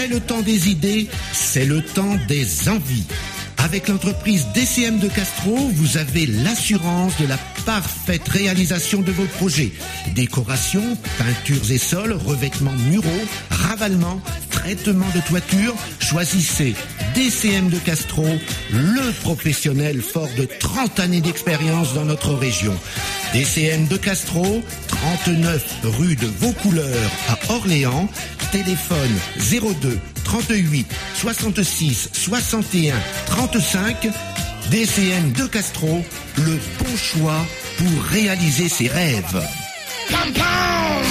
c'est le temps des idées, c'est le temps des envies. Avec l'entreprise DCM de Castro, vous avez l'assurance de la parfaite réalisation de vos projets. Décoration, peintures et sols, revêtements muraux, ravalement, traitement de toiture. Choisissez DCM de Castro, le professionnel fort de 30 années d'expérience dans notre région. DCM de Castro, 39 rue de Vaucouleurs à Orléans. Téléphone 02 38 66 61 35. DCM de Castro, le bon choix pour réaliser ses rêves. Pam, pam.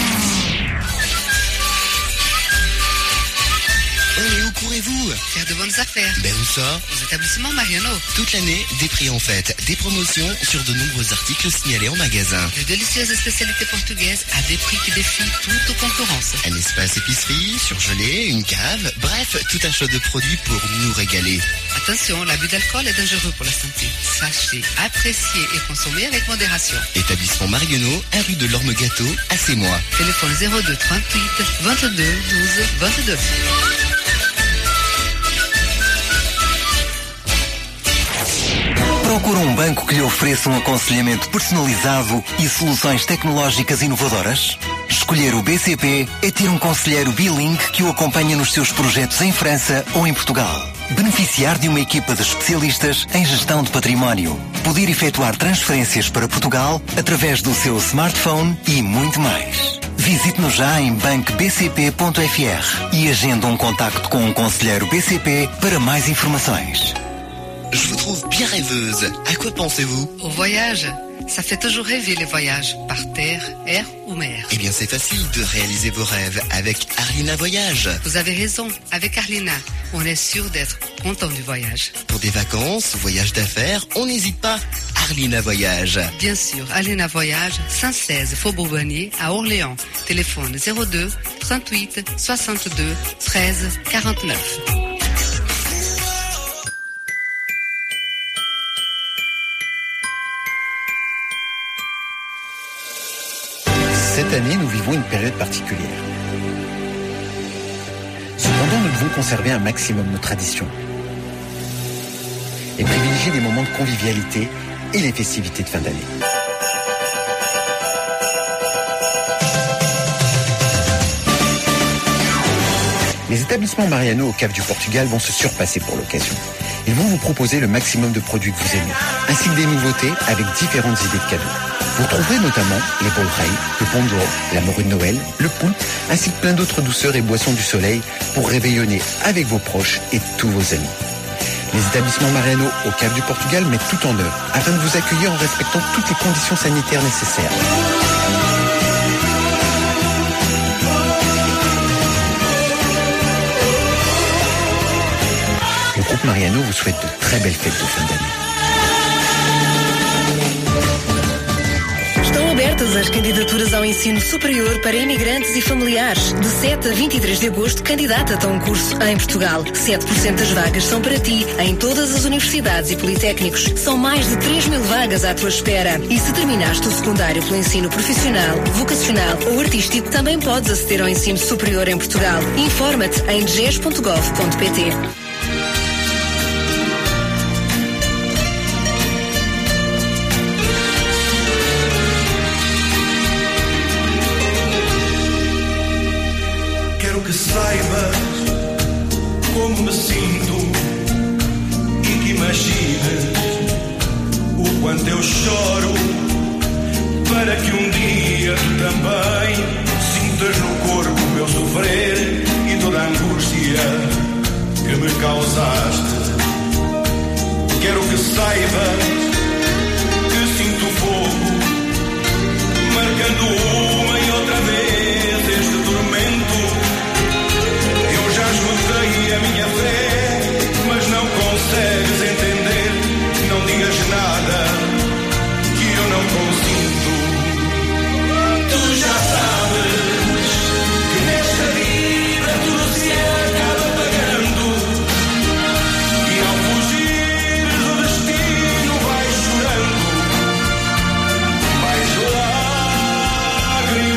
Et où courez-vous? Faire de bonnes affaires. Ben où ça? Aux établissements Mariano. Toute l'année, des prix en fête, des promotions sur de nombreux articles signalés en magasin. De délicieuses spécialités portugaises à des prix qui défient toute concurrence. Un espace épicerie, surgelé, une cave, bref, tout un choix de produits pour nous régaler. Attention, l'abus d'alcool est dangereux pour la santé. Sachez, apprécier et consommer avec modération. Établissement Mariano, 1 rue de l'Orme-Gâteau, à Sémois. Téléphone 02 38 22 12 22. Procura banco que lhe ofereça aconselhamento personalizado e soluções tecnológicas inovadoras? Escolher o BCP é ter conselheiro bilingue que o acompanha nos seus projetos em França ou em Portugal. Beneficiar de uma equipa de especialistas em gestão de património. Poder efetuar transferências para Portugal através do seu smartphone e muito mais. Visite-nos já em bancobcp.fr e agende contacto com conselheiro BCP para mais informações. Je vous trouve bien rêveuse. À quoi pensez-vous? Au voyage. Ça fait toujours rêver les voyages, par terre, air ou mer. Eh bien, c'est facile de réaliser vos rêves avec Arlina Voyage. Vous avez raison, avec Arlina, on est sûr d'être content du voyage. Pour des vacances, voyages d'affaires, on n'hésite pas. Arlina Voyage. Bien sûr, Arlina Voyage, 116 Faubourg Bonnier à Orléans. Téléphone 02 38 62 13 49. Cette année, nous vivons une période particulière. Cependant, nous devons conserver un maximum nos traditions et privilégier des moments de convivialité et les festivités de fin d'année. Les établissements Mariano au Cap du Portugal vont se surpasser pour l'occasion. Ils vont vous proposer le maximum de produits que vous aimez, ainsi que des nouveautés avec différentes idées de cadeaux. Vous trouverez notamment les bol rei, le ponjo, la morue de Noël, le poulpe, ainsi que plein d'autres douceurs et boissons du soleil pour réveillonner avec vos proches et tous vos amis. Les établissements Mariano au Cap du Portugal mettent tout en œuvre afin de vous accueillir en respectant toutes les conditions sanitaires nécessaires. Le groupe Mariano vous souhaite de très belles fêtes de fin d'année. Estão abertas as candidaturas ao ensino superior para imigrantes e familiares. De 7 a 23 de agosto, candidata-te a um curso em Portugal. 7% das vagas são para ti, em todas as universidades e politécnicos. São mais de 3.000 vagas à tua espera. E se terminaste o secundário pelo ensino profissional, vocacional ou artístico, também podes aceder ao ensino superior em Portugal. Informa-te em dges.gov.pt. Saibas como me sinto e que imagines o quanto eu choro para que um dia tu também sintas no corpo o meu sofrer e toda a angústia que me causaste. Quero que saibas que sinto fogo marcando uma e outra vez este tormento. Esgotei a minha fé, mas não consegues entender. Não digas nada que eu não consinto. Tu já sabes que nesta vida tudo se acaba pagando. E ao fugir o destino vai chorando. Mais lágrimas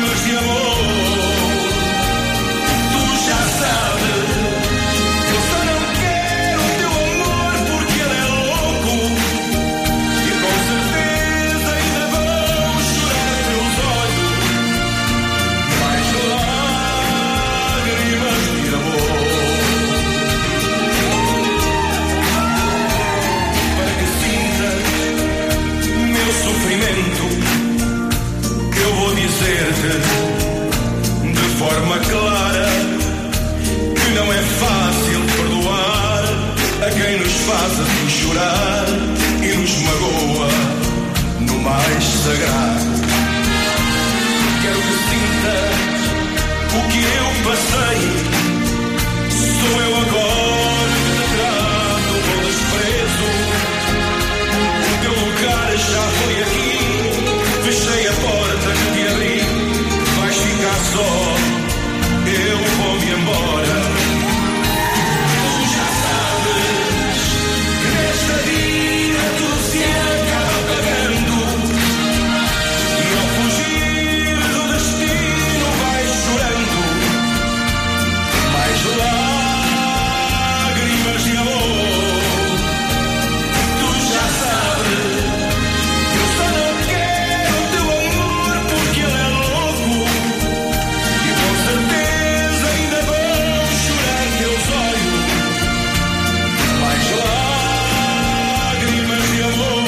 só, eu vou-me embora. Tu já sabes que nesta vida tudo se acaba pagando, e ao fugir do destino vais chorando mais lágrimas de amor. Tu já sabes, eu só não quero o teu amor porque ele é louco, e com certeza ainda vão chorar teus olhos mais lágrimas de amor.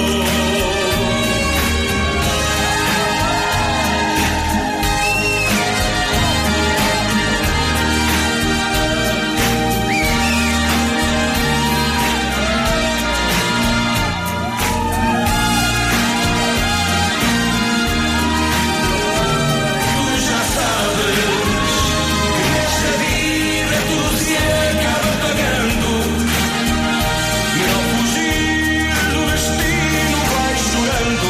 Tu já sabes que nesta vida tudo se acaba pagando, e ao fugir do destino vais chorando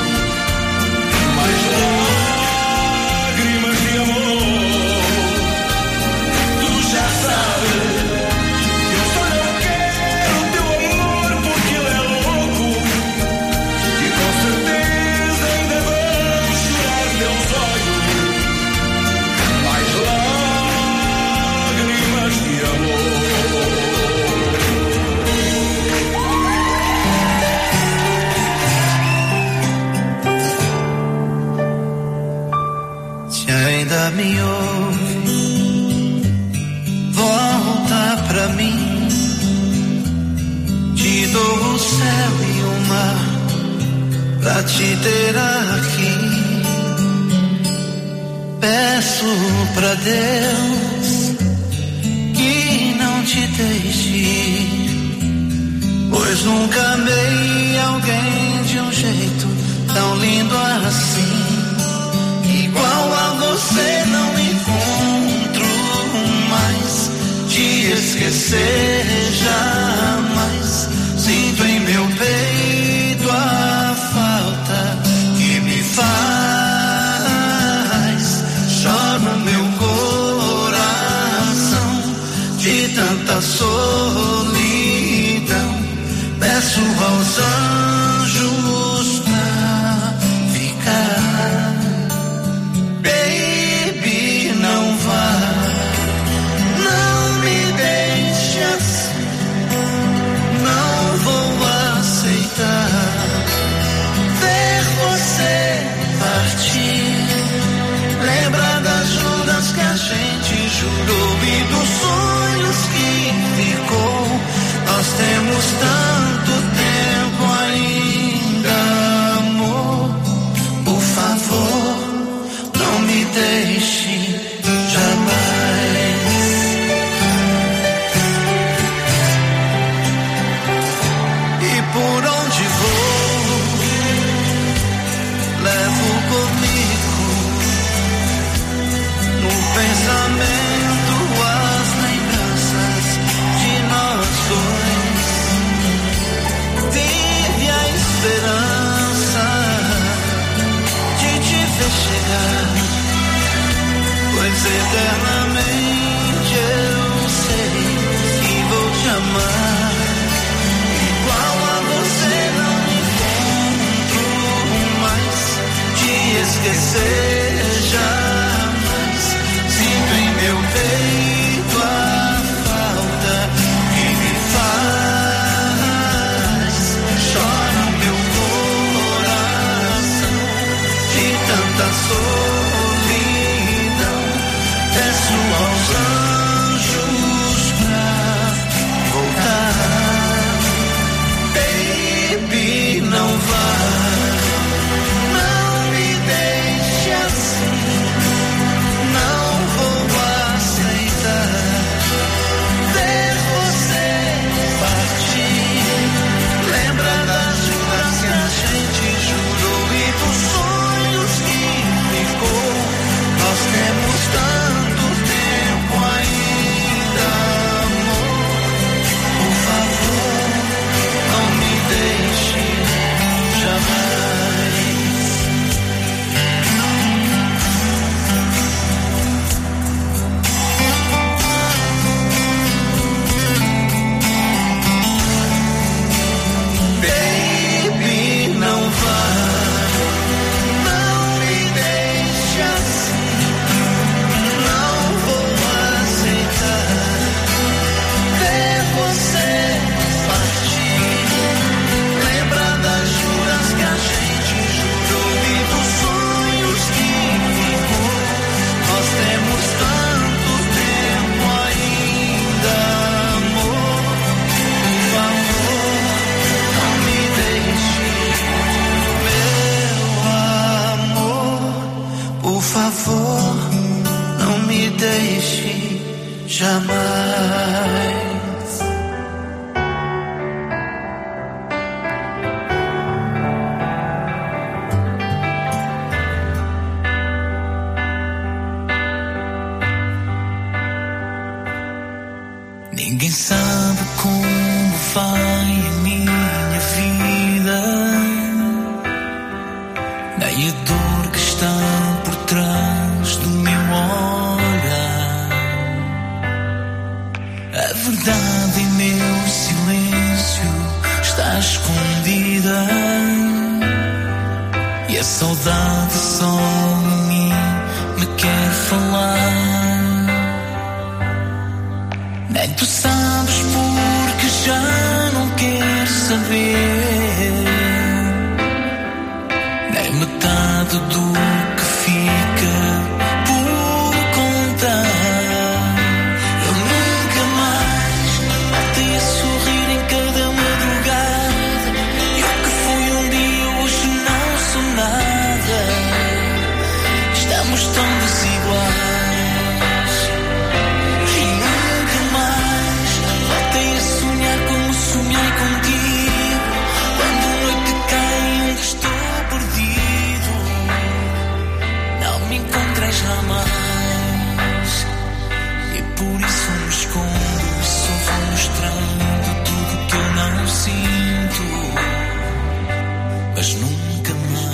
mais lágrimas de amor. Tu já sabes, eu só não quero o teu amor porque ele é louco, e com certeza ainda vão chorar teus olhos mais lágrimas de amor. Se ainda me ouve, volta pra mim. Te dou o céu e o mar pra te ter aqui. Peço pra Deus que não te deixe ir, pois nunca amei alguém de um jeito tão lindo assim. Igual a você não encontro mais, te esquecer jamais. Sinto em meu peito a falta que me faz. Choro meu coração de tanta solidão. Peço aos anjos pra ficar. Baby, não vá, não me deixe assim, não vou aceitar ver você partir. Lembra das juras que a gente jurou e dos sonhos que ficou. Nós temos tanto tempo ainda, amor. Por favor, não me deixe jamais. E por onde vou, levo comigo no pensamento as lembranças de nós dois. Vive a esperança de te ver chegar, pois eternamente eu sei que vou te amar. Igual a você não encontro mais, te esquecer jamais. Sinto em meu peito a falta que me faz. Chora meu coração de tanta solidão. Peço me deixe jamais. Ninguém sabe como vai a minha vida, nem a dor que está por trás do meu olhar. A verdade em meu silêncio está escondida, e a saudade só em mim me quer falar. Nem tu sabes porque já não quero saber, nem metade do que fica por contar. Eu nunca mais voltei a sorrir em cada madrugada. Eu que fui um dia, hoje não sou nada. Estamos tão desiguais. Sonhei contigo, quando a noite cai ainda estou perdido. Não me encontrei jamais, e por isso me escondo e só vou mostrando tudo que eu não sinto, mas nunca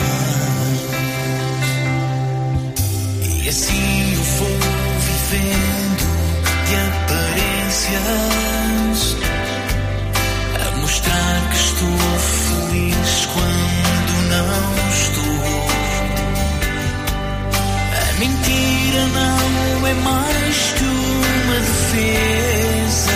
mais. E assim eu vou vivendo de aparências, mostrar que estou feliz quando não estou. A mentira não é mais que uma defesa.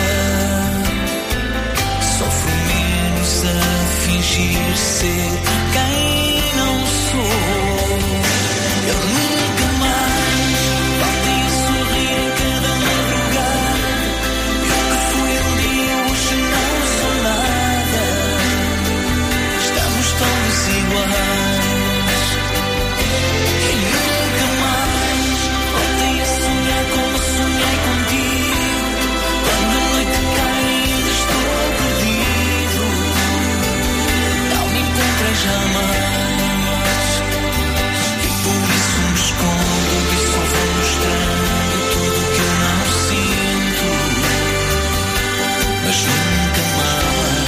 Sofro menos a fingir ser quem não sou. Eu nunca mais voltei a sorrir em cada madrugada. Eu que fui um dia, hoje não sou nada. Tão desiguais. E nunca mais voltei a sonhar como sonhei contigo. Quando a noite cai ainda estou perdido. Não me encontrei jamais, e por isso me escondo e só vou mostrando tudo que eu não sinto, mas nunca mais.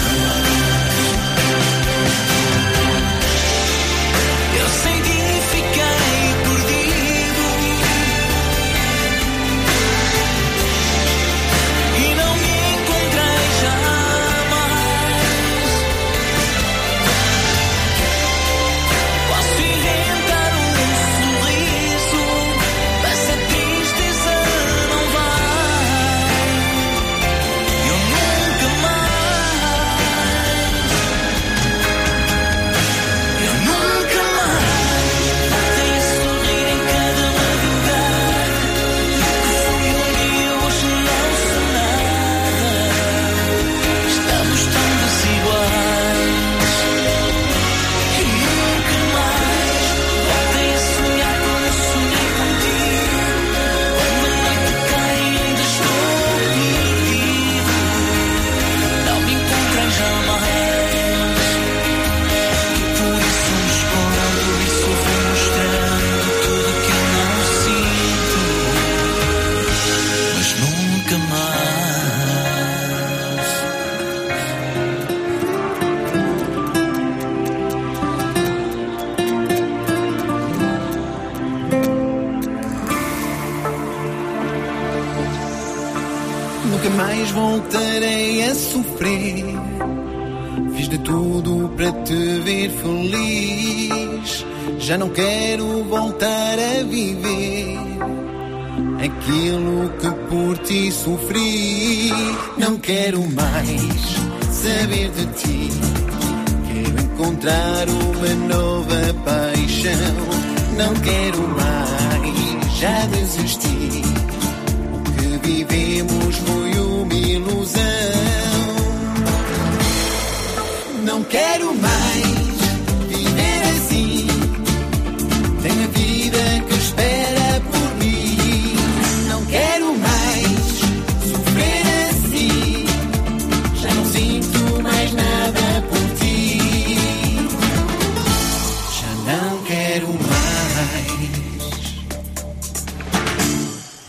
Eu senti e fiquei perdido, e não me encontrei jamais. Posso inventar um sorriso, mas a tristeza não vai. Eu nunca mais, eu nunca mais voltei a sorrir em cada madrugada. Eu que fui um dia, hoje não sou nada. Estamos tão desiguais. E nunca mais voltei a sonhar como sonhei contigo. Quando a noite cai ainda estou perdido. Não me encontrei jamais, e por isso me escondo e só vou mostrando tudo que eu não sinto, mas nunca mais. Nunca mais voltarei a sofrer. Fiz de tudo para te ver feliz. Já não quero voltar a viver aquilo que por ti sofri. Não quero mais saber de ti. Quero encontrar uma nova paixão. Não quero mais, já desisti. O que vivemos foi uma ilusão. Não quero mais viver assim. Tenho a vida que espera por mim. Não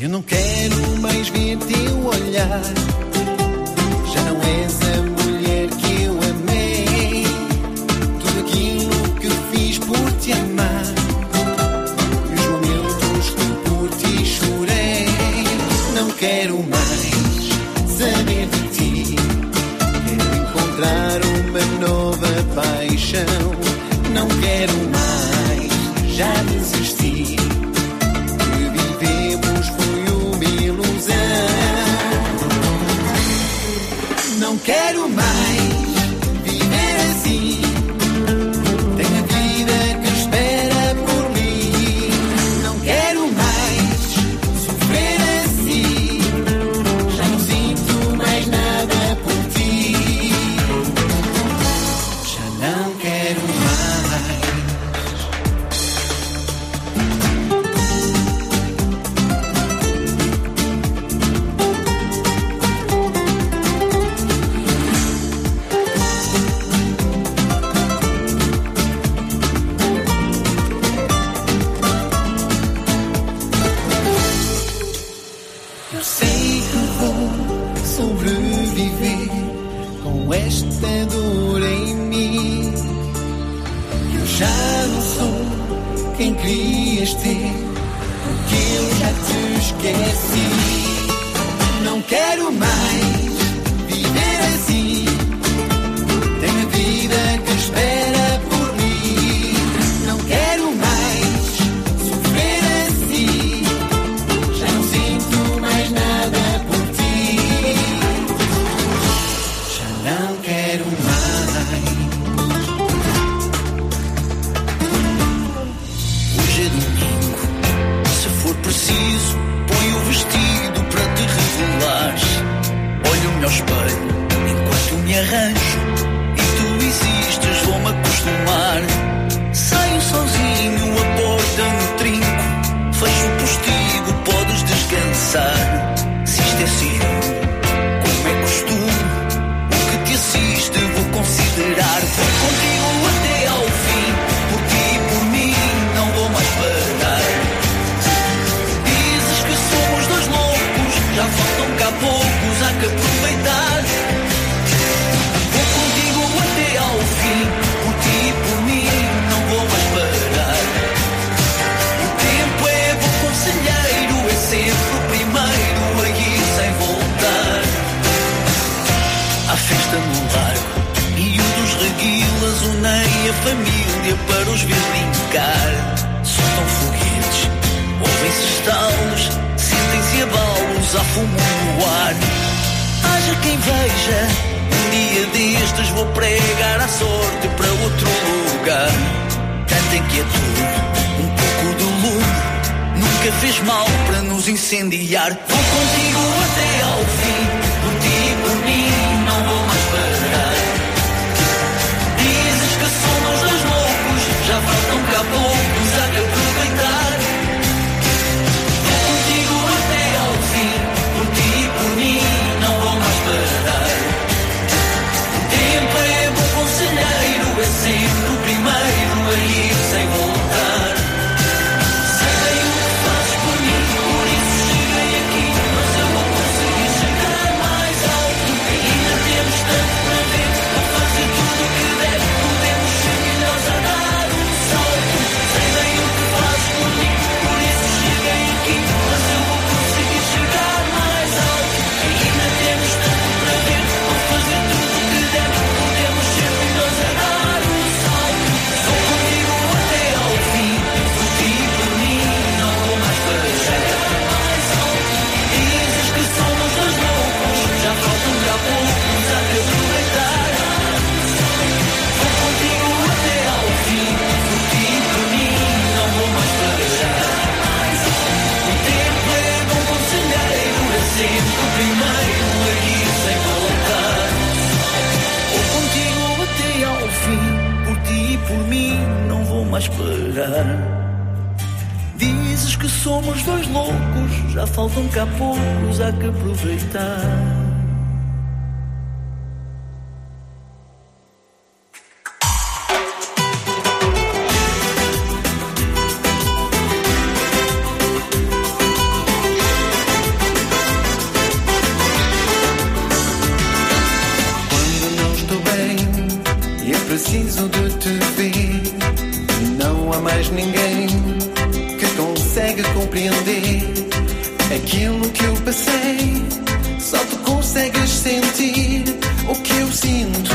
Eu não quero mais ver teu olhar. Já não és a mulher que eu amei. Tudo aquilo que fiz por te amar e os momentos que por ti chorei. Não quero mais saber de ti. Quero encontrar uma nova paixão. Não quero mais, já desisti. Não quero mais viver assim. Tenho a vida que espera por mim. Não quero mais sofrer assim. Já não sinto mais nada por ti. Já não quero mais. Esta dor em mim, eu já não sou quem querias ter, porque eu já te esqueci. Não quero mais viver assim. Tenho a vida que espera por mim. Não quero mais sofrer assim. Já não sinto mais nada por ti. Não quero mais. Hoje é domingo. Se for preciso, põe o vestido para te revelares. Olho-me ao espelho enquanto me arranjo. E tu insistes, vou-me acostumar. Saio sozinho, a porta no trinco. Fecho o postigo, podes descansar. Se isto é ciúme, como é costume, assiste, vou considerar. Vou contigo até ao fim. Por ti e por mim não vou mais parar. Dizes que somos dois loucos, já faltam cá poucos, há que aproveitar. Vou contigo até ao fim. Por ti e por mim não vou mais parar. O tempo é bom conselheiro, é sempre o primeiro a ir sem voltar. Há festa no largo e o dos reguilas une a família para os ver brincar. Soltam foguetes, ouvem-se estalos, sentem-se abalos, há fumo no ar. Haja quem veja, um dia destes vou pregar a sorte para outro lugar. Cantem que é tudo, um pouco de lume, nunca fez mal para nos incendiar. Vou contigo até ao fim, por ti e por mim não vou mais parar. Dizes que somos dois loucos, já faltam cá poucos, há que aproveitar. Vou contigo até ao fim, por ti e por mim não vou mais parar. O tempo é bom conselheiro, é sempre o primeiro a ir sem voltar. Sei bem o que fazes por mim, por isso cheguei aqui, mas eu vou conseguir chegar mais alto. Ainda temos tanto para ver, vou fazer tudo o que deve. Podemos ser melhores a dar um salto. Sei bem o que fazes por mim, por isso cheguei aqui, mas eu vou conseguir chegar mais alto. Ainda temos tanto para ver, vou fazer tudo o que deve. Podemos ser melhores a dar um salto. Sou contigo até ao fim, por ti e por mim não vou mais parar. Chegar mais alto. Dizes que somos dois loucos, já faltam cá poucos, há que aproveitar. Vou contigo até ao fim, por ti e por mim não vou mais parar. O tempo é bom conselheiro, é sempre o primeiro a ir sem voltar. Vou contigo até ao fim, por ti e por mim não vou mais parar. Dizes que somos dois loucos, já faltam cá poucos, há que aproveitar. mais ninguém que consegue compreender aquilo que eu passei. Só tu consegues sentir o que eu sinto.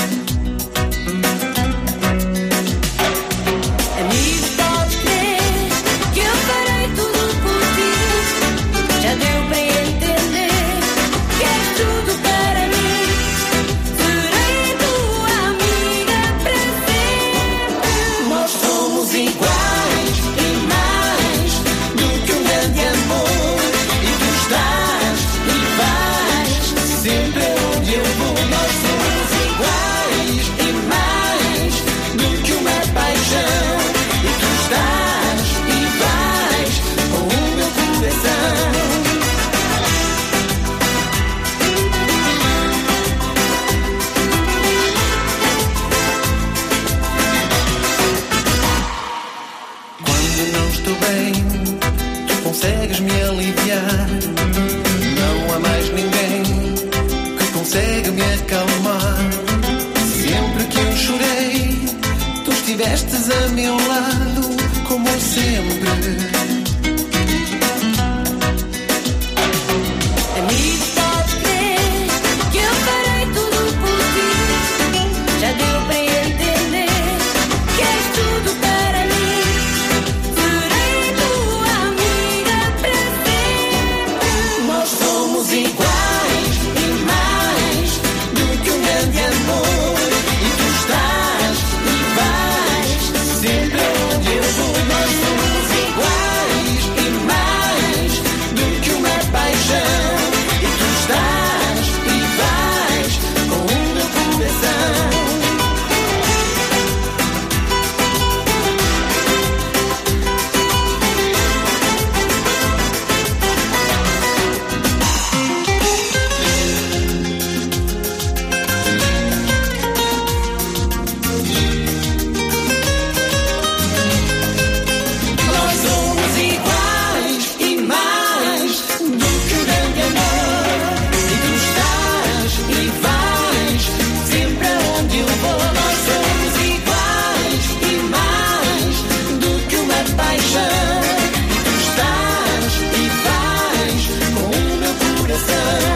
Amigo, podes crer que eu farei tudo por ti. Já deu para entender que és tudo para mim. Serei tua amiga para sempre. Nós somos iguais e mais do que um grande amor. E tu estás e vais sempre onde eu vou. Nós somos iguais e mais do que uma paixão. E tu estás e vais com o meu coração. Quando não estou bem, tu consegues me aliviar. Não há mais ninguém que consegue me acalmar. Sempre que eu chorei, tu estivestes a meu lado, como sempre. Amigo, podes crer que eu farei tudo por ti. Já deu para entender que és tudo para mim. Serei tua amiga para sempre. Nós somos iguais e mais do que um grande amor. E tu estás e vais sempre onde eu vou. Nós somos iguais e mais do que uma paixão. E tu estás e vais com o meu coração. Nós somos iguais e mais do que um grande amor. E tu estás e vais sempre aonde eu vou. Nós somos iguais e mais do que uma paixão. E tu estás e vais com o meu coração.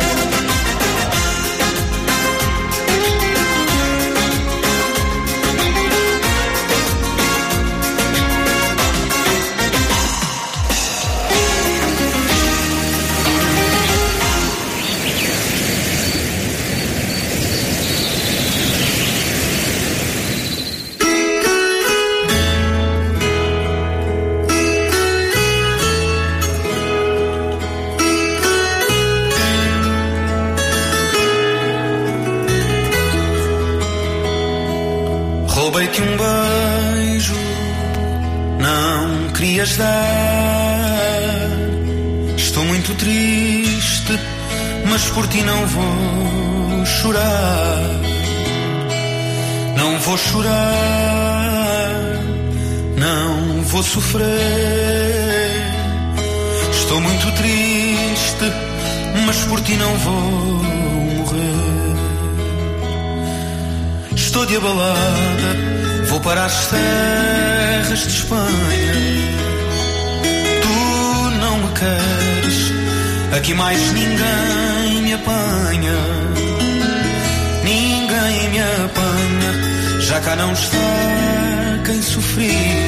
Roubei-te um beijo, não querias dar. Estou muito triste, mas por ti não vou chorar. Não vou chorar, não vou sofrer. Estou muito triste, mas por ti não vou morrer. Estou de abalada, vou para as terras de Espanha. Tu não me queres, aqui mais ninguém me apanha. Ninguém me apanha, já cá não está quem sofria.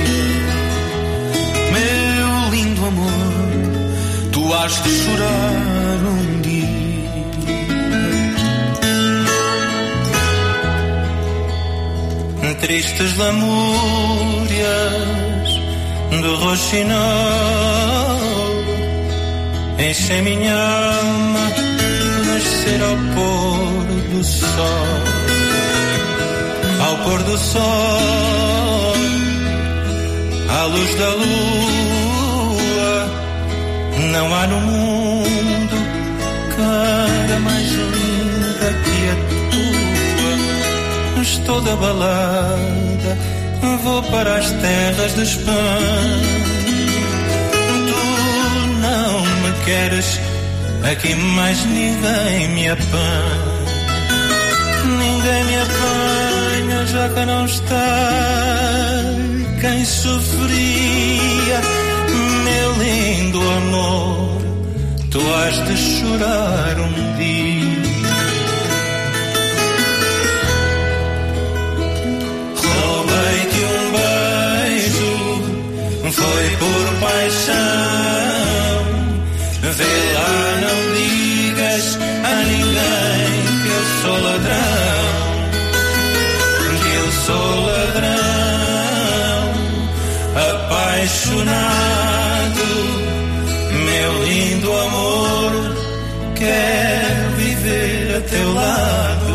Meu lindo amor, tu has de chorar um dia. Tristes lamúrias do roxinol enchem minha alma, nascer ao pôr do sol. Ao pôr do sol, à luz da lua, não há no mundo cara mais linda que a tua. Estou de abalada, vou para as terras de Espanha. Tu não me queres, aqui mais ninguém me apanha. Ninguém me apanha, já que não está quem sofria. Meu lindo amor, tu has de chorar um dia. Roubei-te um beijo, foi por paixão. Vê lá, não digas a ninguém que eu sou ladrão, que eu sou ladrão, apaixonado. Meu lindo amor, quero viver a teu lado.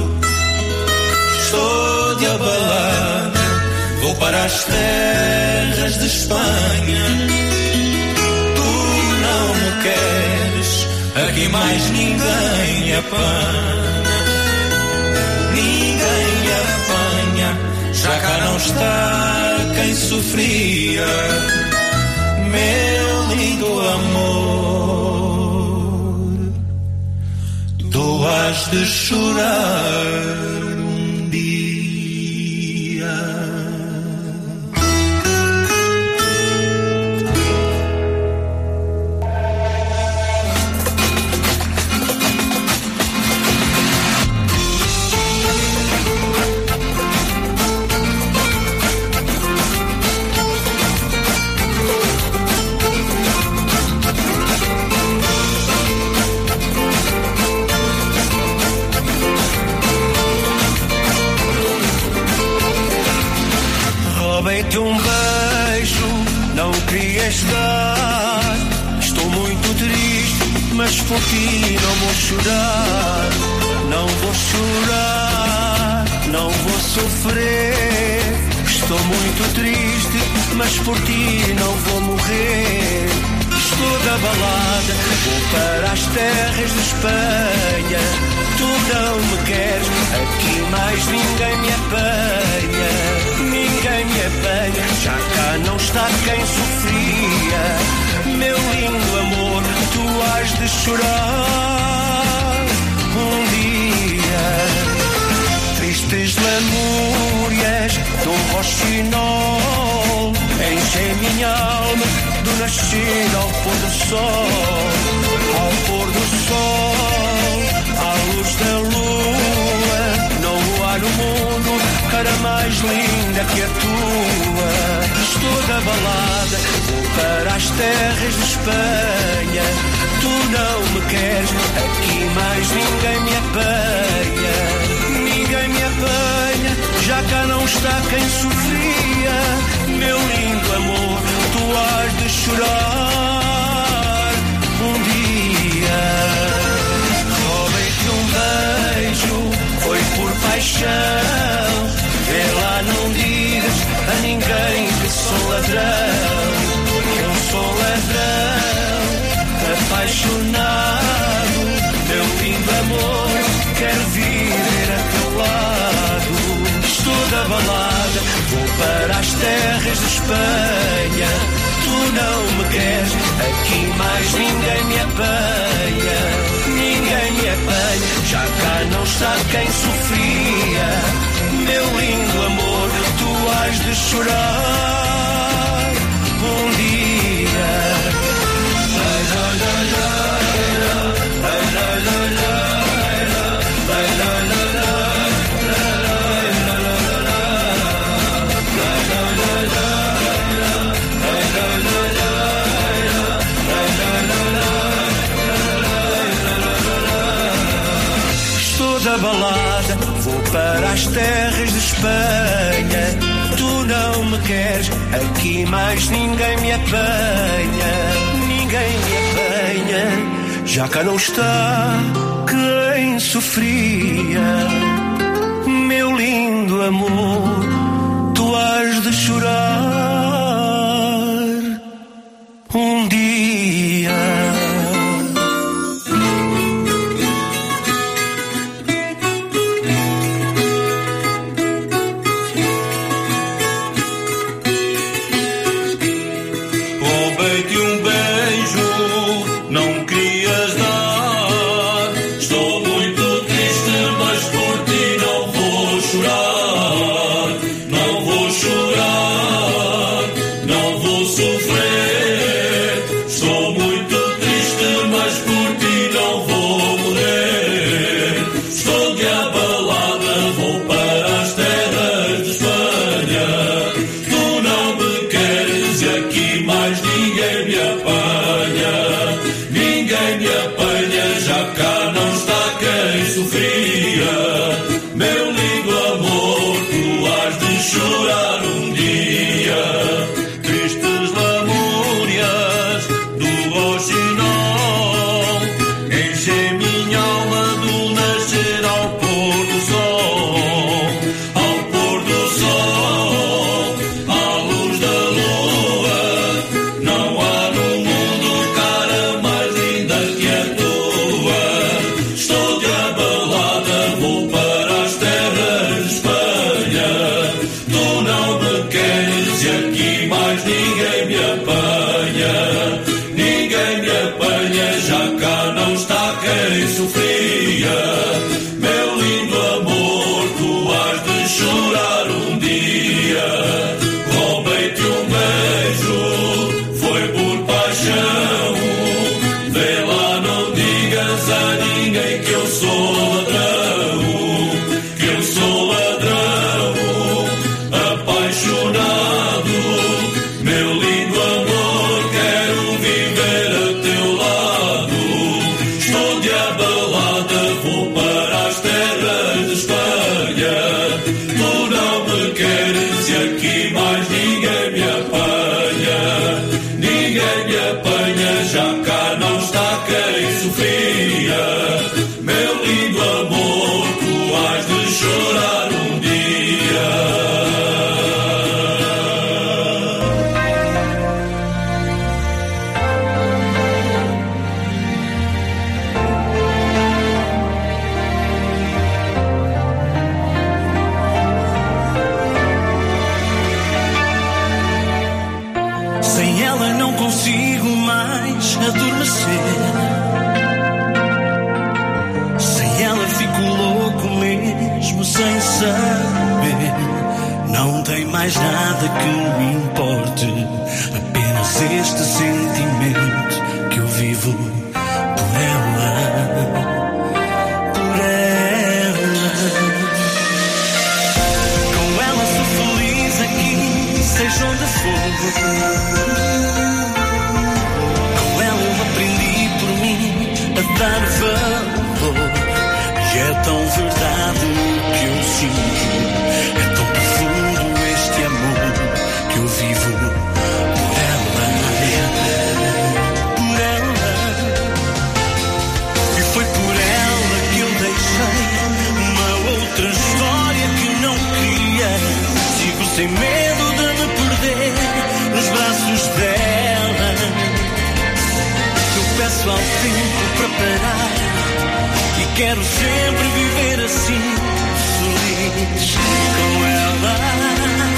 Estou de abalada, vou para as terras de Espanha. Tu não me queres, aqui mais ninguém apanha. Ninguém apanha, já cá não está quem sofria. Meu lindo amor, tu has de chorar um dia. Roubei-te um beijo, não querias dar. Estou muito triste, mas por ti não vou chorar. Não vou chorar, não vou sofrer. Estou muito triste, mas por ti não vou morrer. Estou da balada, vou para as terras de Espanha. Tu não me queres, aqui mais ninguém me apanha. Ninguém me apanha, já cá não está quem sofria. Meu lindo amor, tu has de chorar um dia. Tristes lamúrias do roxinol enchem minha alma do nascer ao pôr do sol. Ao pôr do sol, à luz da lua, não há no mundo cara mais linda que a tua. Estou da balada, vou para as terras de Espanha. Tu não me queres, aqui mais ninguém me apanha. Ninguém me apanha, já cá não está quem sofria. Meu lindo amor, tu has de chorar um dia. Roubei-te um beijo, foi por paixão. Vê lá, não digas a ninguém que sou ladrão. Eu sou ladrão, apaixonado. Meu lindo amor, quero viver a teu lado. Estou da balada, vou para as terras de Espanha. Tu não me queres, aqui mais ninguém me apanha. Ninguém me apanha, já cá não está quem sofria. Meu lindo amor, tu has de chorar um dia. Estou da balada, vou para as terras de Espanha. Tu não me queres, aqui mais ninguém me apanha. Ninguém me apanha, já cá não está quem sofria. Meu lindo amor, tu has de chorar um dia. Roubei-te um beijo, não querias dar. Estou muito triste, mas por ti não vou chorar. Não vou chorar, sofria. Meu lindo amor, tu has de chorar um dia. Sem ela não consigo mais adormecer. Sem ela fico louco mesmo sem saber. Não tem mais nada que me importe, apenas este sentimento que eu vivo por ela. Por ela. Com ela sou feliz aqui, seja onde for. Dar valor, e é tão verdade o que eu sinto, é tão profundo este amor que eu vivo por ela, por ela. E foi por ela que eu deixei uma outra história que não criei. Sigo sem medo de me perder nos braços dela. Eu peço ao tempo para parar e quero sempre viver assim, feliz com ela.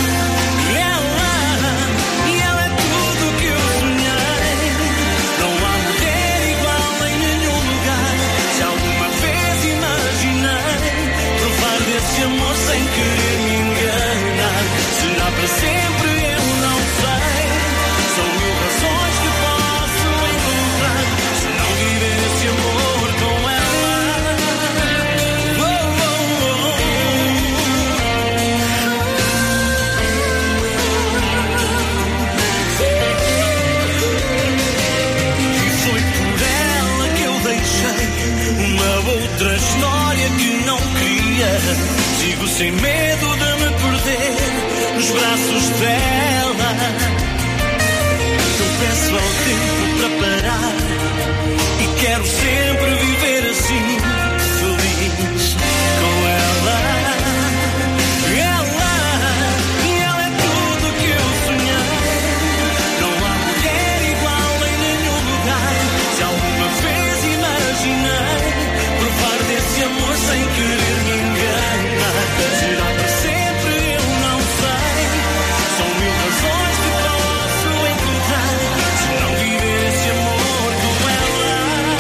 E ela é tudo que eu sonhei. Não há mulher igual em nenhum lugar. Se alguma vez imaginei provar desse amor sem querer me enganar, será para sempre eu não sei. São mil razões que posso encontrar se não viver esse amor com ela. E foi por ela que eu deixei uma outra história que não queria. Sigo sem medo de me perder nos braços dela. Eu peço ao tempo para parar e quero sempre viver assim, feliz com ela. E ela é tudo que eu sonhei. Não há mulher igual em nenhum lugar. Se alguma vez imaginei provar desse amor sem querer me enganar, será para sempre eu não sei. São mil razões que posso encontrar se não viver esse amor com ela.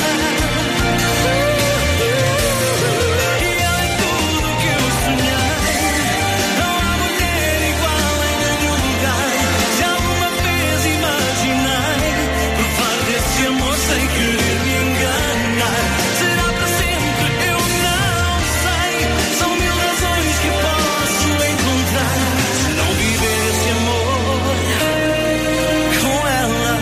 E ela é tudo que eu sonhei. Não há mulher igual em nenhum lugar. Se alguma vez imaginei provar desse amor sem querer me enganar, será para sempre eu não sei. São mil razões que posso encontrar se não viver esse amor com ela.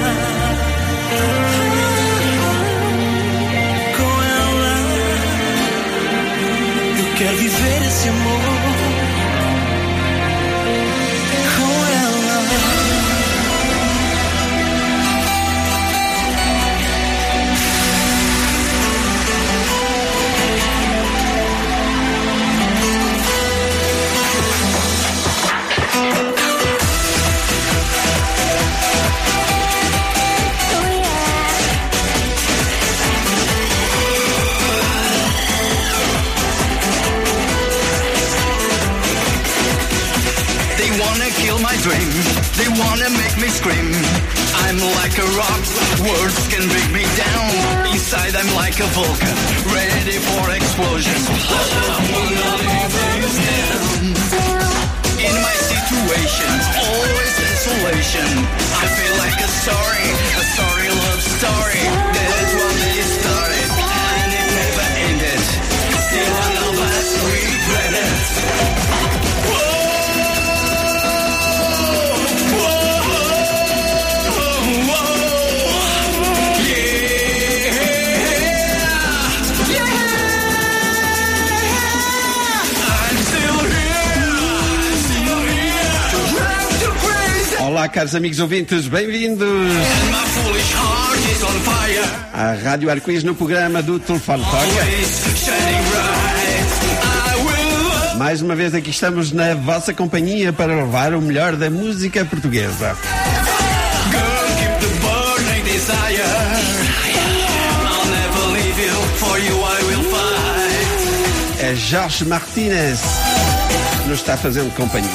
Com ela. Eu quero viver esse amor com ela. They wanna kill my dream, they wanna make me scream. I'm like a rock, words can break me down. Inside I'm like a vulcan, ready for explosion. In my situation, always desolation. I feel like a story love story. That's what they started, and it never ended. Still none of us regret it. Olá, Olá, caros amigos ouvintes, bem-vindos à Rádio Arco-Íris no programa do Telefone Toca. Mais uma vez aqui estamos na vossa companhia para levar o melhor da música portuguesa. É Jorge Martínez que nos está fazendo companhia.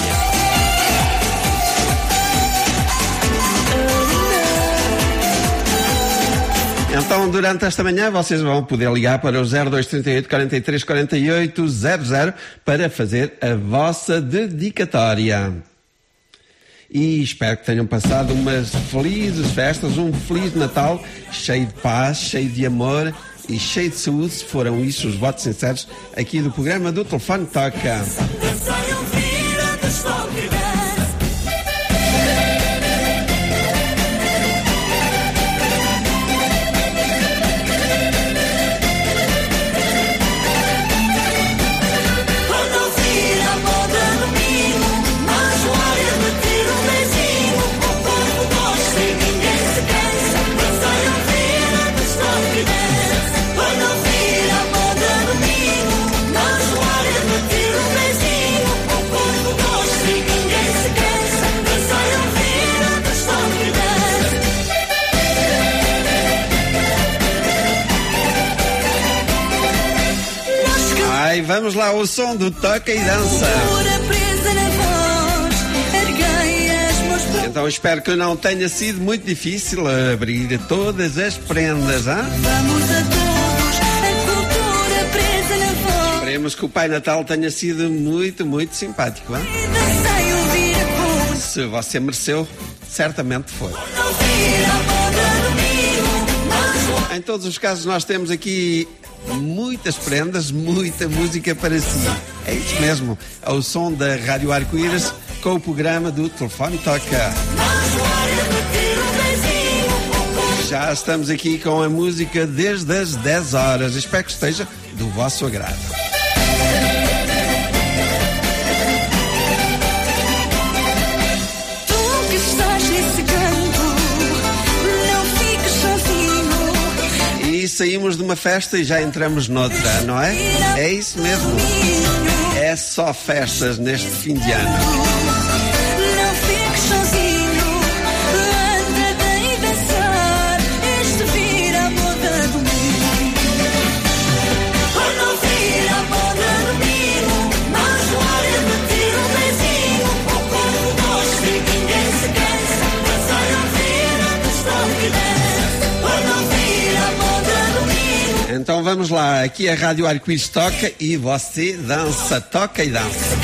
Então, durante esta manhã, vocês vão poder ligar para o 0238 43 48 00 para fazer a vossa dedicatória. E espero que tenham passado umas felizes festas, um feliz Natal, cheio de paz, cheio de amor e cheio de saúde, se foram isso os votos sinceros aqui do programa do Telefone Toca. Vamos lá, o som do Toca e Dança. Então espero que não tenha sido muito difícil abrir todas as prendas, hein? Esperemos que o Pai Natal tenha sido muito, muito simpático, hein? Se você mereceu, certamente foi. Em todos os casos nós temos aqui muitas prendas, muita música para si. É isso mesmo, é o som da Rádio Arco-Íris com o programa do Telefone Toca. Já estamos aqui com a música desde as 10 horas. Espero que esteja do vosso agrado. E saímos de uma festa e já entramos noutra, não é? É isso mesmo. É só festas neste fim de ano. Não fiques sozinho, anda bem dançar, este vira a moda do mundo. Quando vira a moda do mundo, mais hora meter um beijinho, o corpo gosta e ninguém se cansa, dançar vira do som que dança. Quando vira a moda. Então vamos lá, aqui a Rádio Arco-Íris toca e você dança, toca e dança.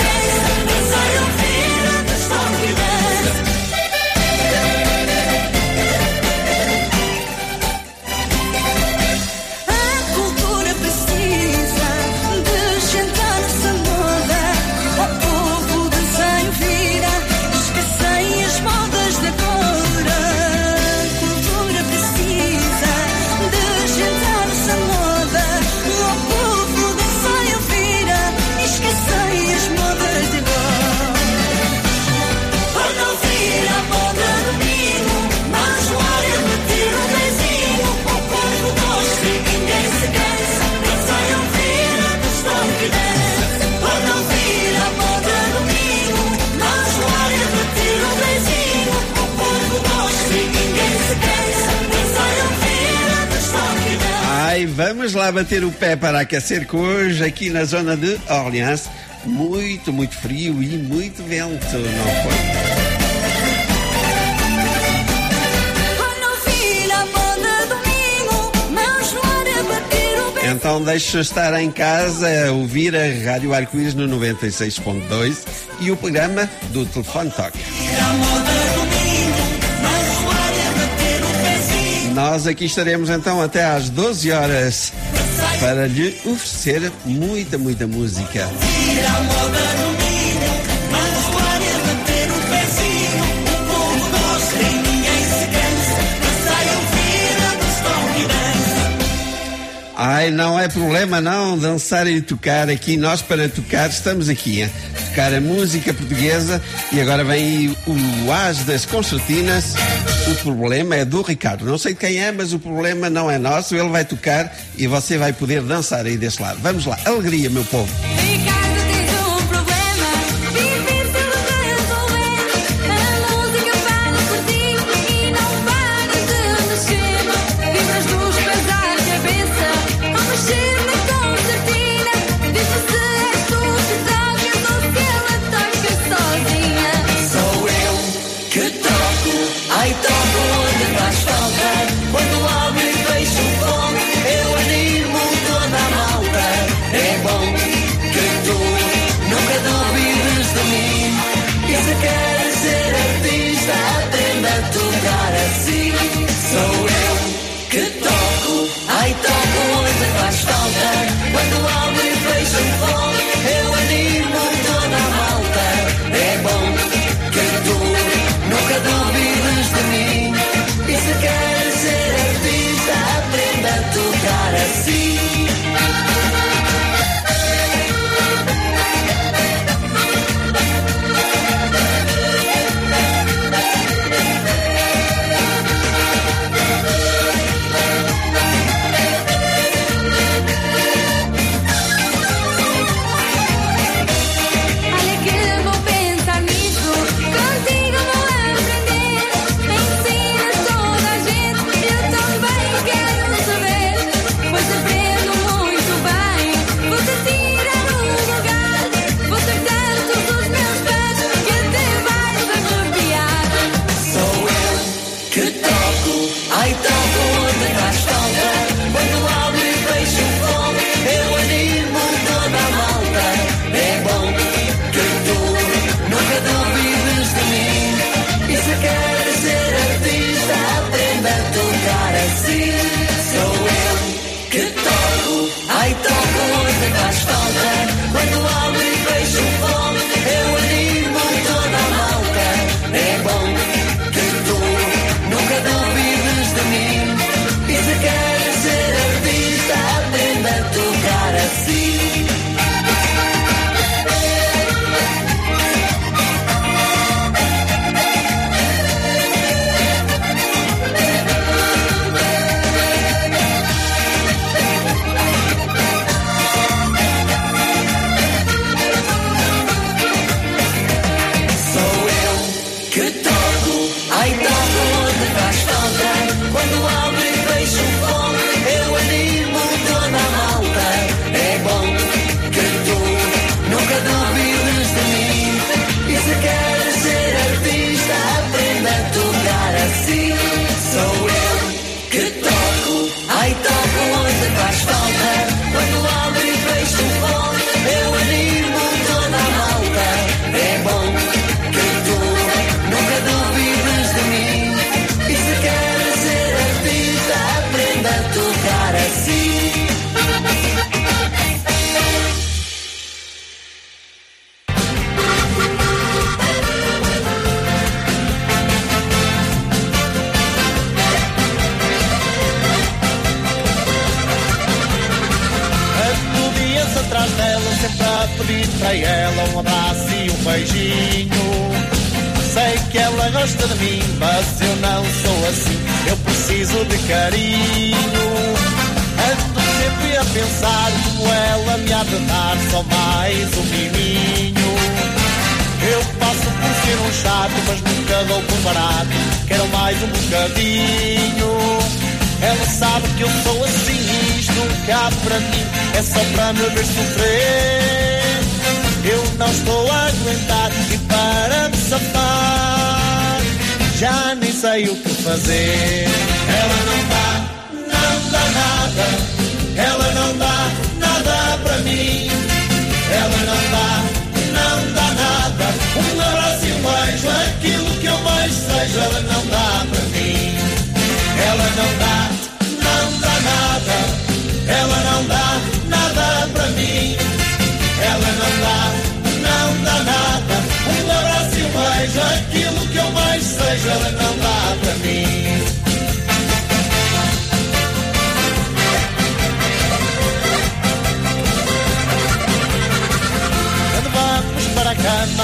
A cultura precisa de sentar essa moda. O povo dança e vira, esquecem as modas de agora. A cultura precisa de sentar essa moda. Vamos lá bater o pé para aquecer, que hoje aqui na zona de Orleans, muito, muito frio e muito vento, não foi? Então deixe estar em casa a ouvir a Rádio Arco-Íris no 96.2 e o programa do Telefone Toca. Nós aqui estaremos então até às 12 horas para lhe oferecer muita, muita música. Ai, não é problema não dançar e tocar aqui. Nós para tocar estamos aqui. Hein? tocar a música portuguesa e agora vem aí o As das Concertinas. O problema é do Ricardo. Não sei de quem é, mas o problema não é nosso. Ele vai tocar e você vai poder dançar aí deste lado. Vamos lá, alegria, meu povo.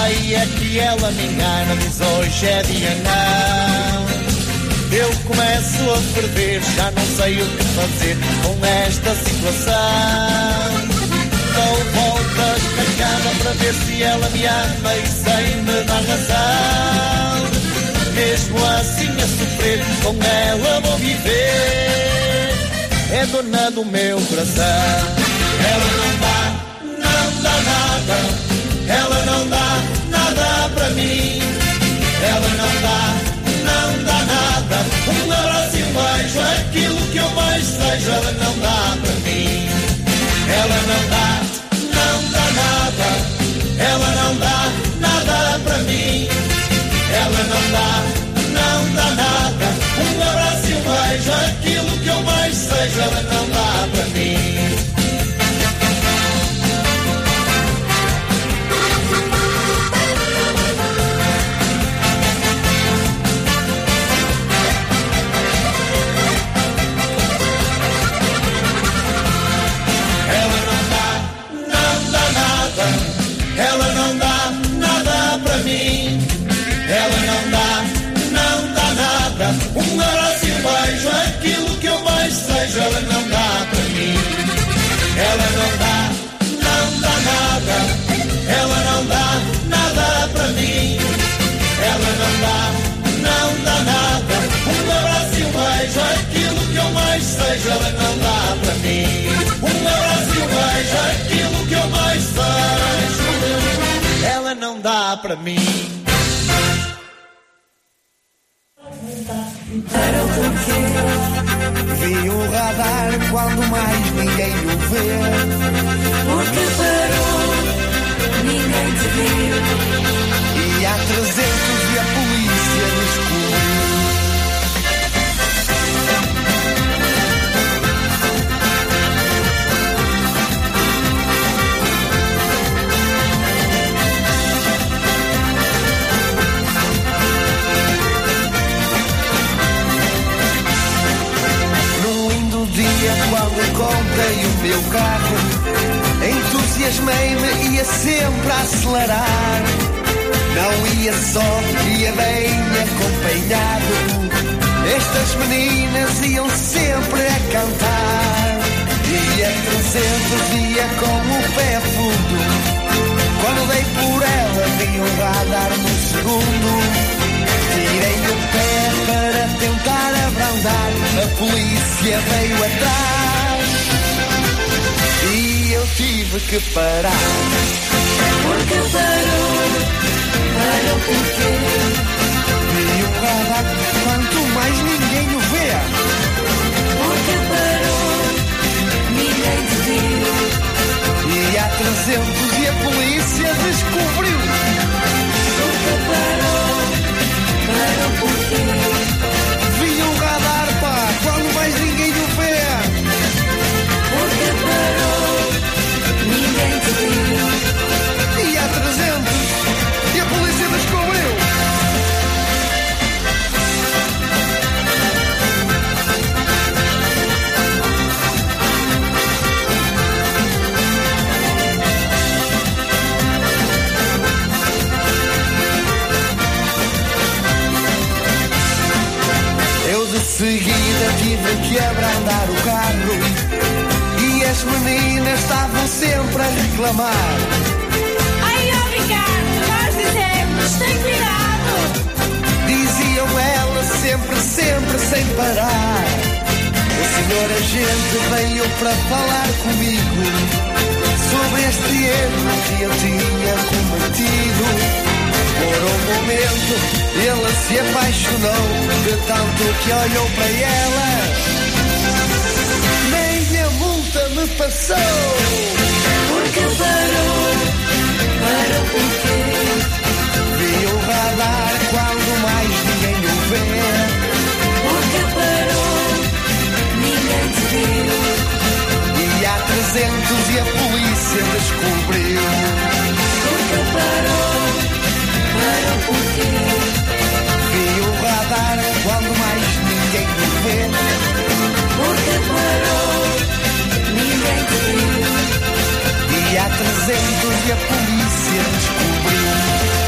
Aí é que ela me engana, diz hoje é dia não. Eu começo a ferver, já não sei o que fazer com esta situação. Dou voltas na cama para ver se ela me ama e sem me dar razão. Mesmo assim a sofrer, com ela vou viver. É dona do meu coração. Ela não dá nada. Ela não dá nada para mim. Ela não dá nada. Um abraço e um beijo, aquilo que eu mais desejo. Ela não dá para mim. Ela não dá nada. Ela não dá nada para mim. Ela não dá nada. Um abraço e um beijo, aquilo que eu mais desejo. Ela não dá para mim. Ela não dá nada pra mim. Ela não dá nada. Um abraço e um beijo, aquilo que eu mais desejo. Ela não dá pra mim. Ela não dá nada. Ela não dá nada pra mim. Ela não dá nada. Um abraço e um beijo, aquilo que eu mais desejo. Ela não dá pra mim. Um abraço e um beijo, aquilo que eu mais desejo. Ela não dá pra mim. Para o porquê? Vi o radar quando mais ninguém o vê. Porque parou, ninguém te viu. E há 300 e a polícia descobriu. Quando comprei o meu carro, entusiasmei-me, ia sempre a acelerar. Não ia só, ia bem acompanhado. Estas meninas iam sempre a cantar. Ia 300, ia com o pé fundo. Quando dei por ela, vi um radar no segundo. Tirei o pé para tentar abrandar. A polícia veio atrás e eu tive que parar. Porque parou, para o porquê? Vi um radar quanto mais ninguém o vê. Porque parou, ninguém te viu. E há 300 e a polícia descobriu. Porque parou, para o porquê? Vi um radar, pá, quando mais ninguém o vê. Porque parou, ninguém te viu. E há 300 e a polícia descobriu. De seguida tive que abrandar o carro e as meninas estavam sempre a reclamar. Ai, ó Ricardo, nós dizemos, tem cuidado. Diziam elas sempre, sem parar. O senhor agente veio para falar comigo sobre este erro que eu tinha cometido. Por um momento ele se apaixonou, de tanto que olhou para elas, nem a multa me passou. Porque parou, para o porquê? Vi o radar quando mais ninguém o vê. Porque parou, ninguém te viu. E há 300 e a polícia descobriu. Porque parou, para o porquê? Vi o radar quando mais ninguém o vê. Porque parou, ninguém te viu. E há 300 e a polícia descobriu.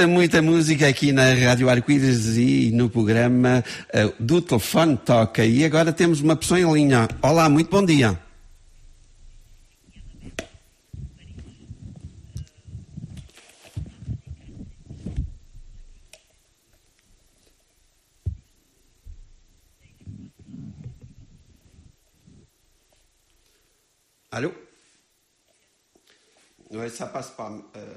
muita música aqui na Rádio Arco-Íris e no programa do Telefone Toca. E agora temos uma pessoa em linha. Olá, muito bom dia. Allô? Oui, ça passe pas.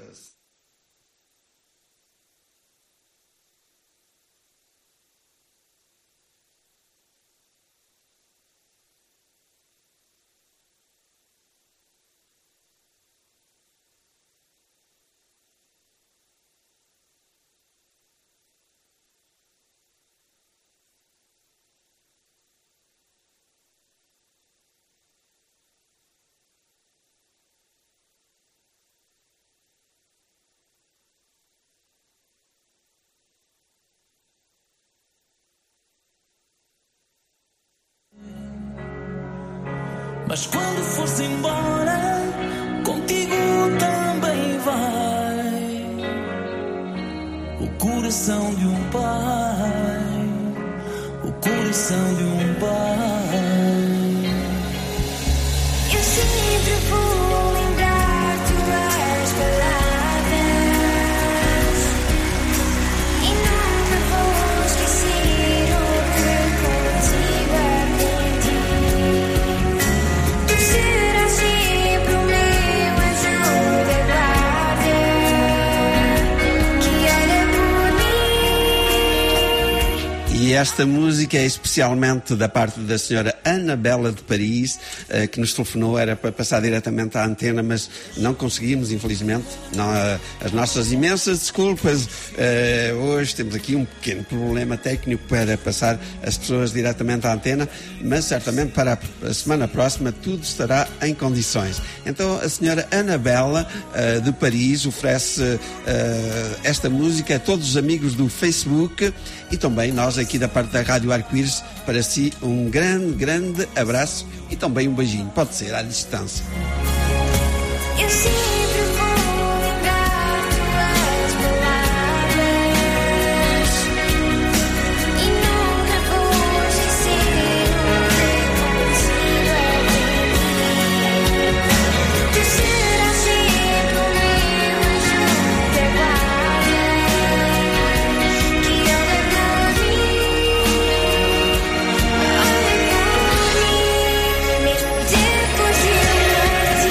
Mas quando fores embora, contigo também vai o coração de um pai, o coração de um pai. Eu sempre vou lembrar tuas palavras e nunca vou esquecer o que contigo aprendi. Tu serás sempre o meu anjo da guarda que olha por mim. E esta música é especialmente da parte da senhora Anabela de Paris, que nos telefonou, era para passar diretamente à antena, mas não conseguimos, infelizmente. Não, as nossas imensas desculpas. Hoje temos aqui um pequeno problema técnico para passar as pessoas diretamente à antena, mas certamente para a semana próxima tudo estará em condições. Então a senhora Anabela de Paris oferece esta música a todos os amigos do Facebook e também nós aqui da parte da Rádio Arco-Íris. Para si um grande abraço e também um beijinho, pode ser à distância. Eu sempre vou lembrar tuas palavras e nunca vou esquecer o que contigo aprendi. Tu serás sempre o meu anjo da guarda que olha por mim, mesmo depois de eu partir.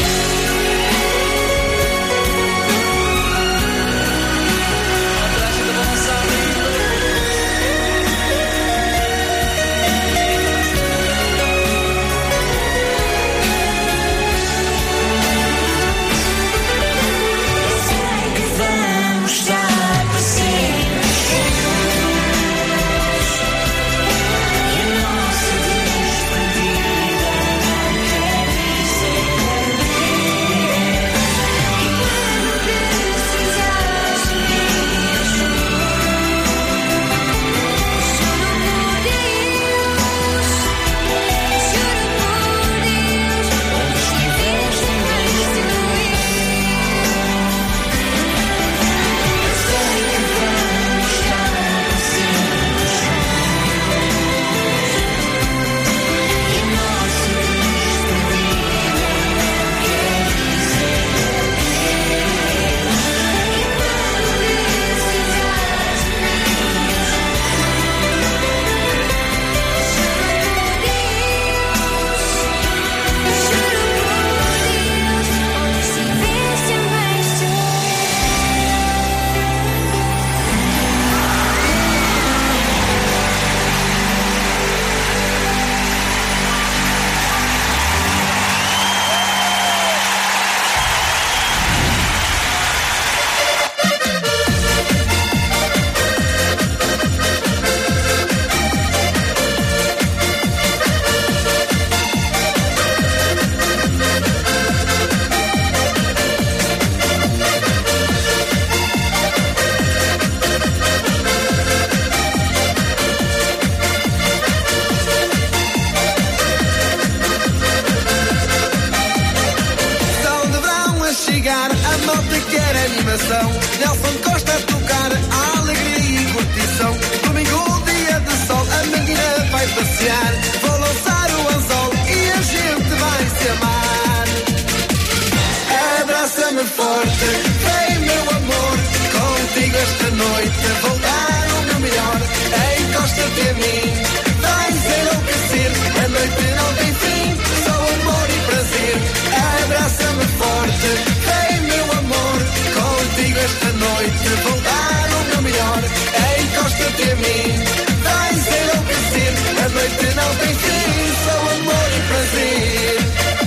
noite, vou dar o meu melhor. Encosta-te a mim, vais enlouquecer. A noite não tem fim, só amor e prazer. Abraça-me forte, vem meu amor. Contigo esta noite, vou dar o meu melhor. Encosta-te a mim, vais enlouquecer. A noite não tem fim, só amor e prazer.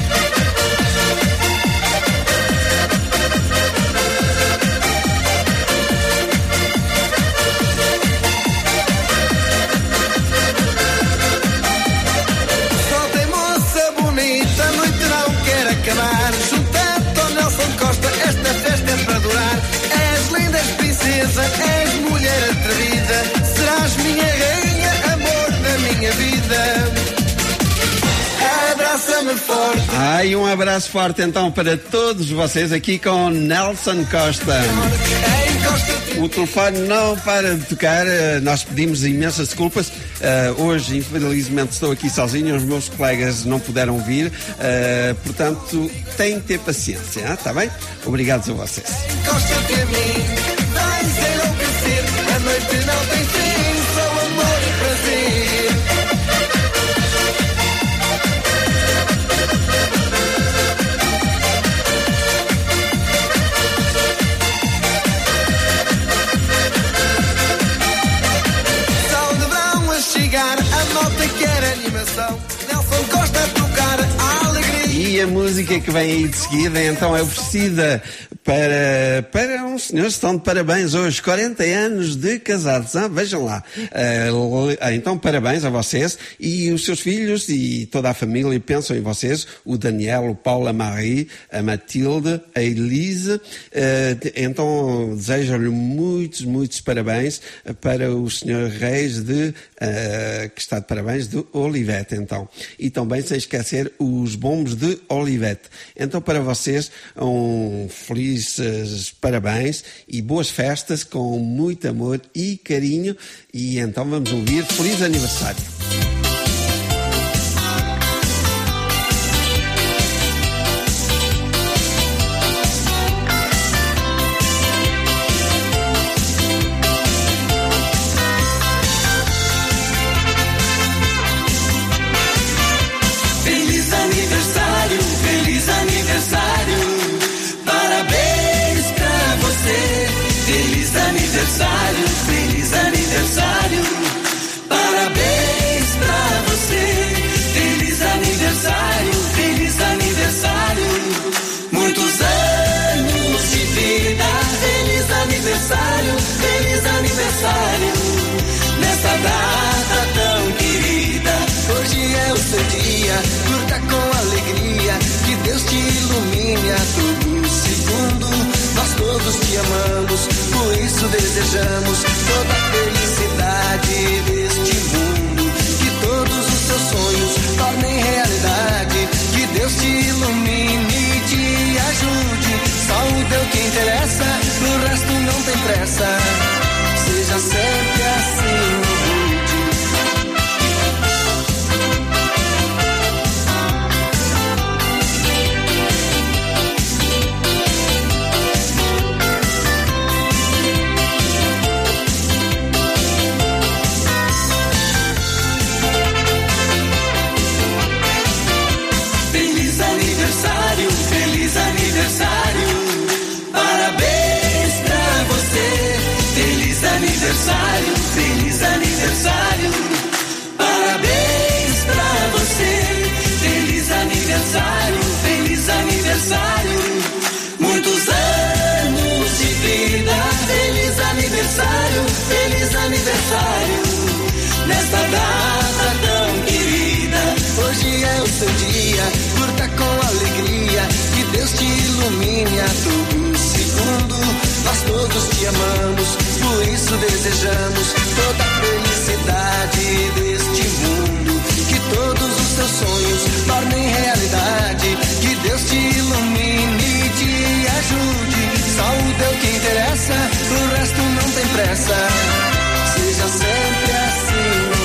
És mulher atrevida, serás minha rainha, amor da minha vida. Abraça-me forte. Ai, um abraço forte então para todos vocês aqui com Nelson Costa. O telefone não para de tocar, nós pedimos imensas desculpas. Hoje, infelizmente, estou aqui sozinho, os meus colegas não puderam vir, portanto, têm que ter paciência, está bem? Obrigados a vocês. Encosta-te a mim, vais enlouquecer. A noite não tem fim, só amor e prazer. Só deverão a chegar, a malta quer animação. Nelson Costa a tocar a alegria. E a música que vem aí de seguida, então, é oferecida para uns senhores que estão de parabéns hoje, 40 anos de casados, vejam lá. Então, parabéns a vocês e os seus filhos e toda a família pensam em vocês, o Daniel, o Paulo, a Marie, a Matilde, a Elise, então desejo-lhe muitos parabéns para o senhor Reis que está de parabéns, de Olivete, então. E também, sem esquecer, os bombos de Olivete. Então, para vocês, felizes parabéns e boas festas com muito amor e carinho. E então vamos ouvir Feliz Aniversário. Feliz aniversário, feliz aniversário. Parabéns pra você. Feliz aniversário, feliz aniversário. Parabéns pra você. Feliz aniversário, feliz aniversário. Muitos anos de vida. Feliz aniversário, feliz aniversário. Nessa data tão querida, hoje é o seu dia, curta com alegria, que Deus te ilumine a todo segundo. Nós todos te amamos, por isso desejamos toda a felicidade deste mundo. Que todos os seus sonhos tornem realidade, que Deus te ilumine e te ajude. Só o Deus que interessa, o resto não tem pressa. Seja sempre assim. Feliz aniversário, parabéns pra você. Feliz aniversário, feliz aniversário. Parabéns pra você. Feliz aniversário, feliz aniversário. Muitos anos de vida. Feliz aniversário, feliz aniversário. Nesta data tão querida, hoje é o seu dia, curta com alegria, que Deus te ilumine a todo segundo. Nós todos te amamos, por isso desejamos toda a felicidade deste mundo. Que todos os seus sonhos tornem realidade, que Deus te ilumine e te ajude. Só o Deus que interessa, o resto não tem pressa. Seja sempre assim.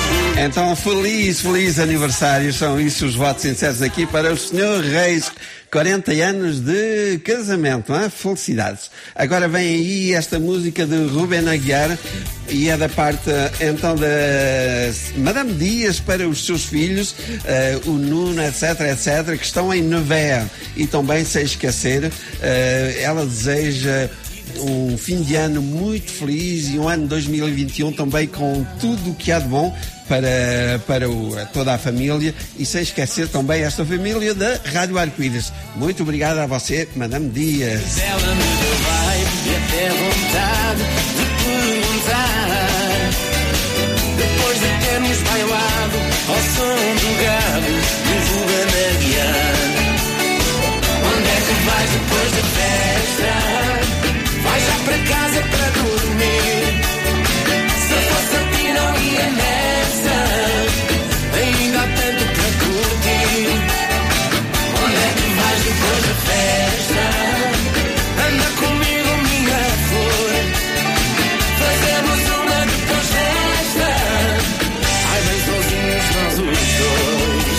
Então, feliz aniversário. São isso os votos sinceros aqui para o Sr. Reis. 40 anos de casamento, hein? Felicidades. Agora vem aí esta música de Ruben Aguiar e é da parte, então, da Madame Dias para os seus filhos, o Nuno, etc, que estão em Nevers. E também, sem esquecer, ela deseja um fim de ano muito feliz e um ano 2021 também com tudo o que há de bom para toda a família e sem esquecer também esta família da Rádio Arco-Íris. Muito obrigado a você, Madame Dias. Ela me deu vibe e até vontade de perguntar. Depois de termos bailado ao som do gado e Ruben Aguiar, onde é que vais depois da festa? Vais já para casa para dormir. Se fosse a ti não ia nessa. Ainda há tanto para curtir. Onde é que vais depois da festa? Anda comigo, minha flor. Fazemos uma depois desta. Ai, bem sozinhos nós os dois.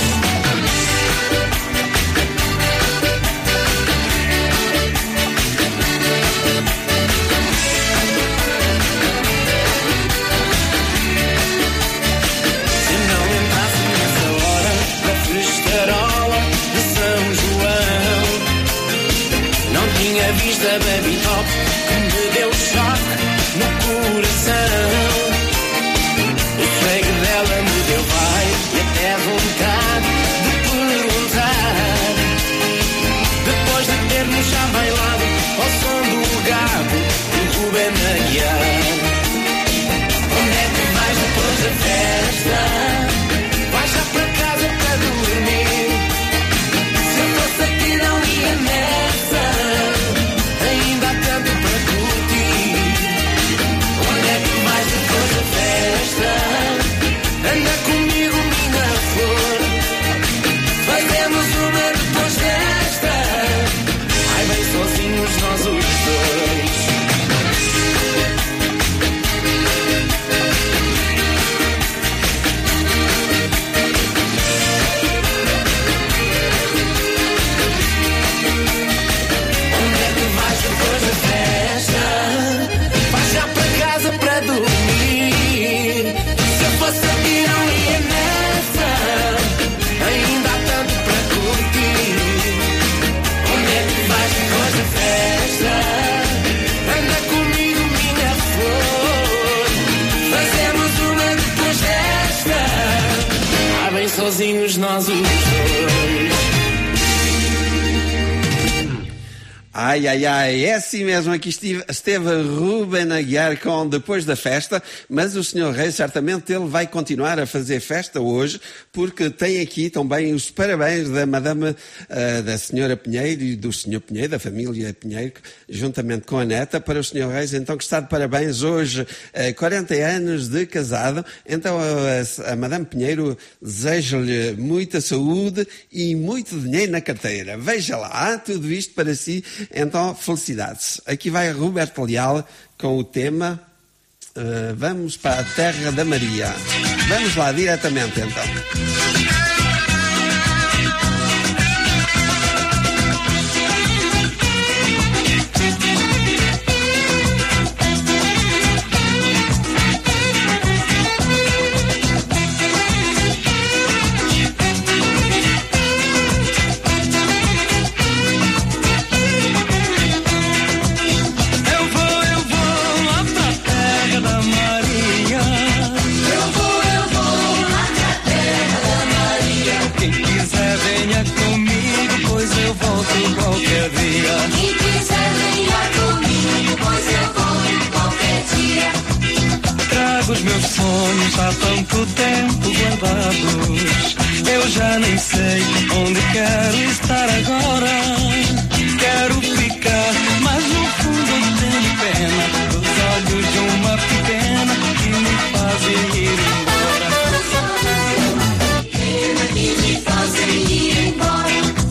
De São João, não tinha visto a baby top que me deu choque no coração. O swag dela me deu vibe e até vontade de perguntar. Depois de termos já bailado ao som do gado do Ruben Aguiar, onde é que vais depois da festa? Vais já para casa para dormir. Se eu fosse aqui não ia nessa. Ainda há tanto para curtir. Onde é que vais depois da festa? Anda comigo, minha flor. Fazemos uma depois desta. Ai, bem sozinhos nós os dois. Para dormir. Se eu fosse aqui não ia nessa. Ainda há tanto para curtir. Onde é que vais depois da festa? Anda comigo, minha flor. Fazemos uma depois desta. Ah, bem sozinhos nós os dois. Ai, é assim mesmo, aqui esteve Ruben Aguiar com Depois da Festa, mas o Sr. Reis certamente ele vai continuar a fazer festa hoje, porque tem aqui também os parabéns da Madame, da Senhora Pinheiro e do Sr. Pinheiro, da família Pinheiro, juntamente com a neta, para o Sr. Reis, então que está de parabéns hoje, 40 anos de casado, então a Madame Pinheiro deseja-lhe muita saúde e muito dinheiro na carteira. Veja lá, tudo isto para si. Então, felicidades. Aqui vai Roberto Leal com o tema Vamos para a Terra da Maria. Vamos lá diretamente então. Qualquer dia. Quem quiser venha comigo, pois eu volto qualquer dia. Trago os meus sonhos há tanto tempo guardados. Eu já nem sei onde quero estar agora. Quero ficar, mas no fundo eu tenho pena dos olhos de uma pequena que me fazem ir embora. Pena que me fazem ir embora.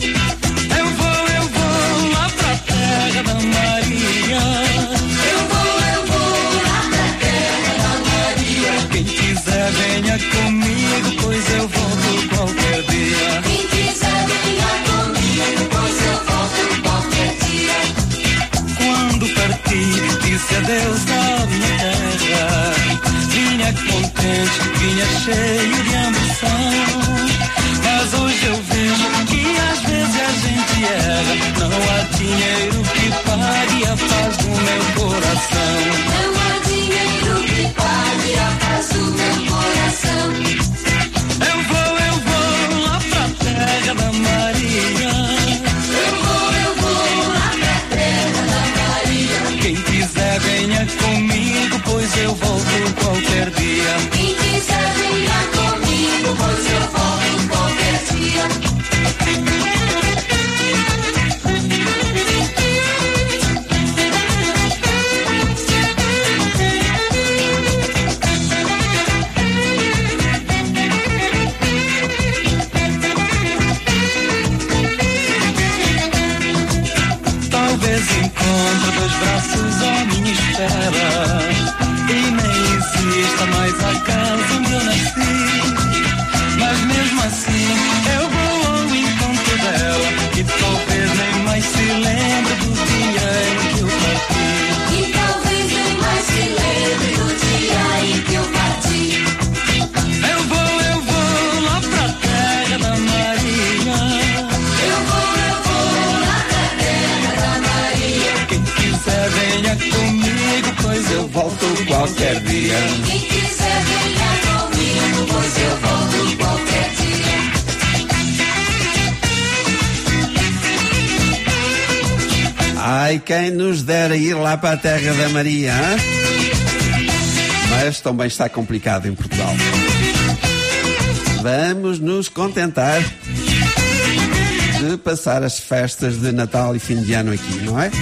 Da Maria. Eu vou lá pra terra da Maria. Quem quiser quiser venha comigo, pois eu volto qualquer dia. Quem quiser venha comigo, pois eu volto qualquer dia. Quando parti, disse adeus à minha terra. Vinha contente, vinha cheio de ambição. Mas hoje eu vejo que às vezes a gente erra. Não há dinheiro que pague a paz do meu coração. Não há dinheiro que pague a paz do meu coração. Eu vou lá pra terra da Maria. Eu vou lá pra terra da Maria. Quem quiser venha comigo, pois eu volto qualquer dia. Quem quiser venha comigo, pois eu volto qualquer dia. Talvez encontre dois braços à minha espera e nem exista mais a casa onde eu nasci. Mas mesmo assim eu vou ao encontro dela e talvez nem mais se lembre do dia em que eu parti. E talvez nem mais se lembre do dia em que eu parti. Eu vou lá pra terra da Maria. Eu vou lá pra terra da Maria. Quem quiser venha comigo, pois eu volto qualquer dia. Quem quiser venha comigo, pois eu volto qualquer dia. Ai, quem nos dera ir lá para a terra da Maria, hein? Mas também está complicado em Portugal. Vamos nos contentar de passar as festas de Natal e fim de ano aqui, não é?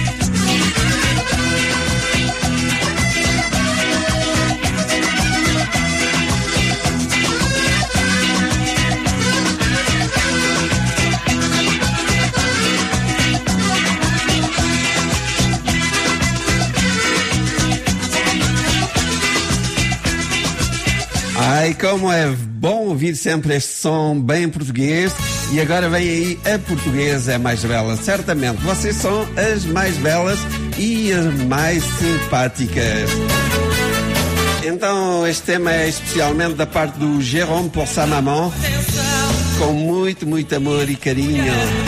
Ai, como é bom ouvir sempre este som bem português. E agora vem aí a portuguesa é mais bela. Certamente, vocês são as mais belas e as mais simpáticas. Então, este tema é especialmente da parte do Jérôme por sa maman, com muito, muito amor e carinho.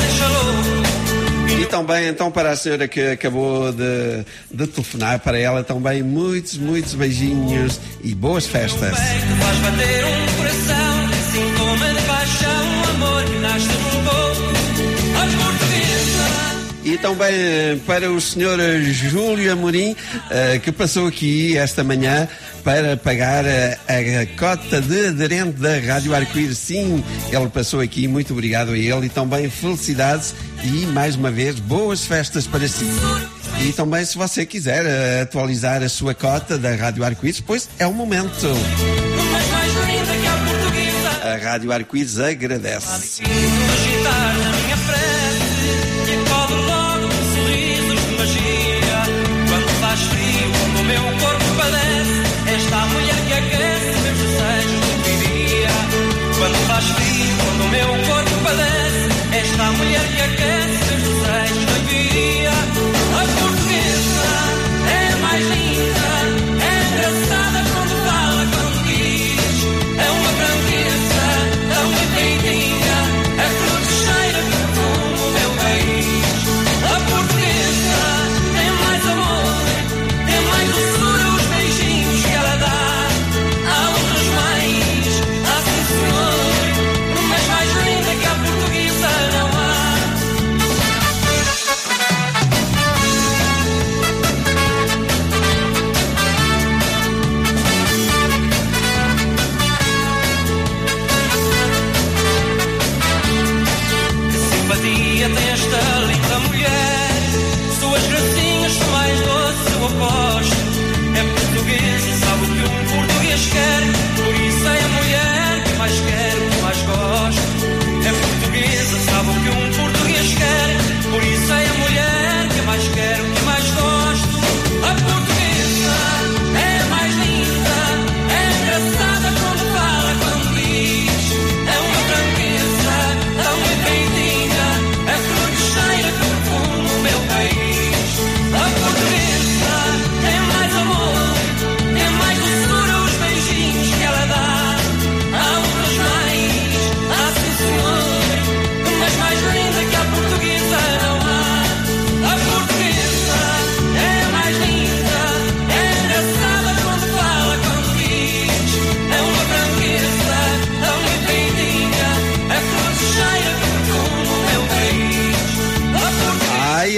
E também, então, para a senhora que acabou de telefonar, para ela também muitos, muitos beijinhos e boas festas. Faz bater um coração, sintoma de paixão, amor que nasce num pouco, a portuguesa. E também para o senhor Júlio Amorim, que passou aqui esta manhã para pagar a cota de aderente da Rádio Arco-Íris. Sim, ele passou aqui, muito obrigado a ele e também felicidades e mais uma vez boas festas para si. E também se você quiser atualizar a sua cota da Rádio Arco-Íris, pois é o momento. A Rádio Arco-Íris agradece. Agitar na minha frente e acolhe logo um sorriso de magia. Quando faz frio, quando o meu corpo padece, esta mulher que aquece meus desejos de vivia. Quando faz frio, quando o meu corpo padece, esta mulher que aquece meus desejos de vivia. A portuguesa é mais linda, é engraçada quando fala, quando diz. É uma grandeza, tão inteirinha, a cruz cheira de perfume o meu país.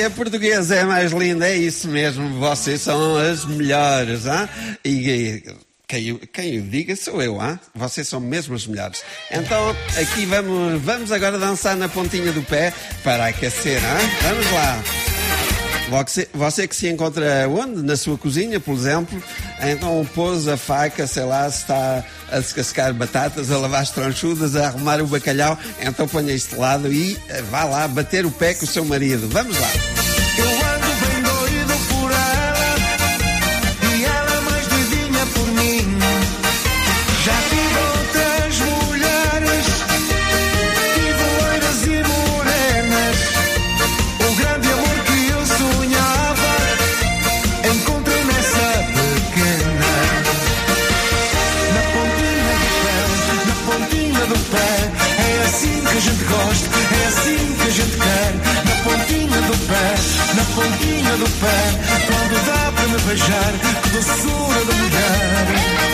a portuguesa é mais linda, é isso mesmo, vocês são as melhores, hein? E quem o diga sou eu, hein? Vocês são mesmo as melhores. Então, aqui vamos agora dançar na pontinha do pé para aquecer, hein? Vamos lá. Você que se encontra onde? Na sua cozinha, por exemplo, então pôs a faca, sei lá, se está a descascar batatas, a lavar as tronchudas, a arrumar o bacalhau, então ponha isto de lado e vá lá bater o pé com o seu marido. Vamos lá. Eu ando bem doido por ela e ela mais doidinha por mim. Já tive outras mulheres, tive loiras e morenas. O grande amor que eu sonhava encontrei nessa pequena. Na pontinha do pé, é assim que a gente gosta, é assim que a gente quer. Na pontinha do pé, quando dá para me beijar, que doçura da mulher.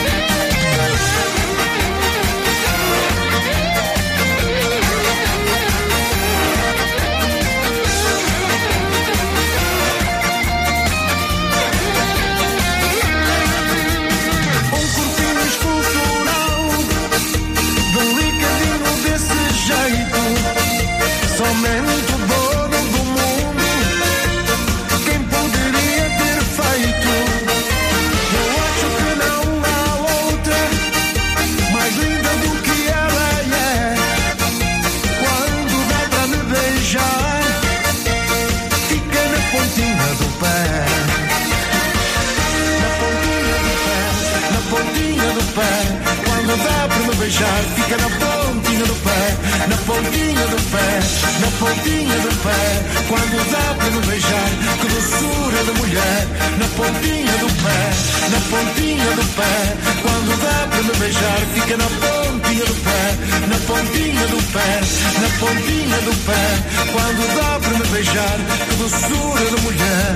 Um corpinho escultural, delicadinho desse jeito, somente o dono do mundo quem poderia ter feito. Eu acho que não há outra mais linda do que ela é. Quando dá para me beijar, fica na pontinha do pé. Na pontinha do pé, quando dá para me beijar, fica na pontinha do pé. Na pontinha do pé, na pontinha do pé, quando dá para me beijar, que doçura da mulher. Na pontinha do pé, na pontinha do pé, quando dá para me beijar, fica na pontinha do pé. Na pontinha do pé, na pontinha do pé, quando dá para me beijar, que doçura da mulher.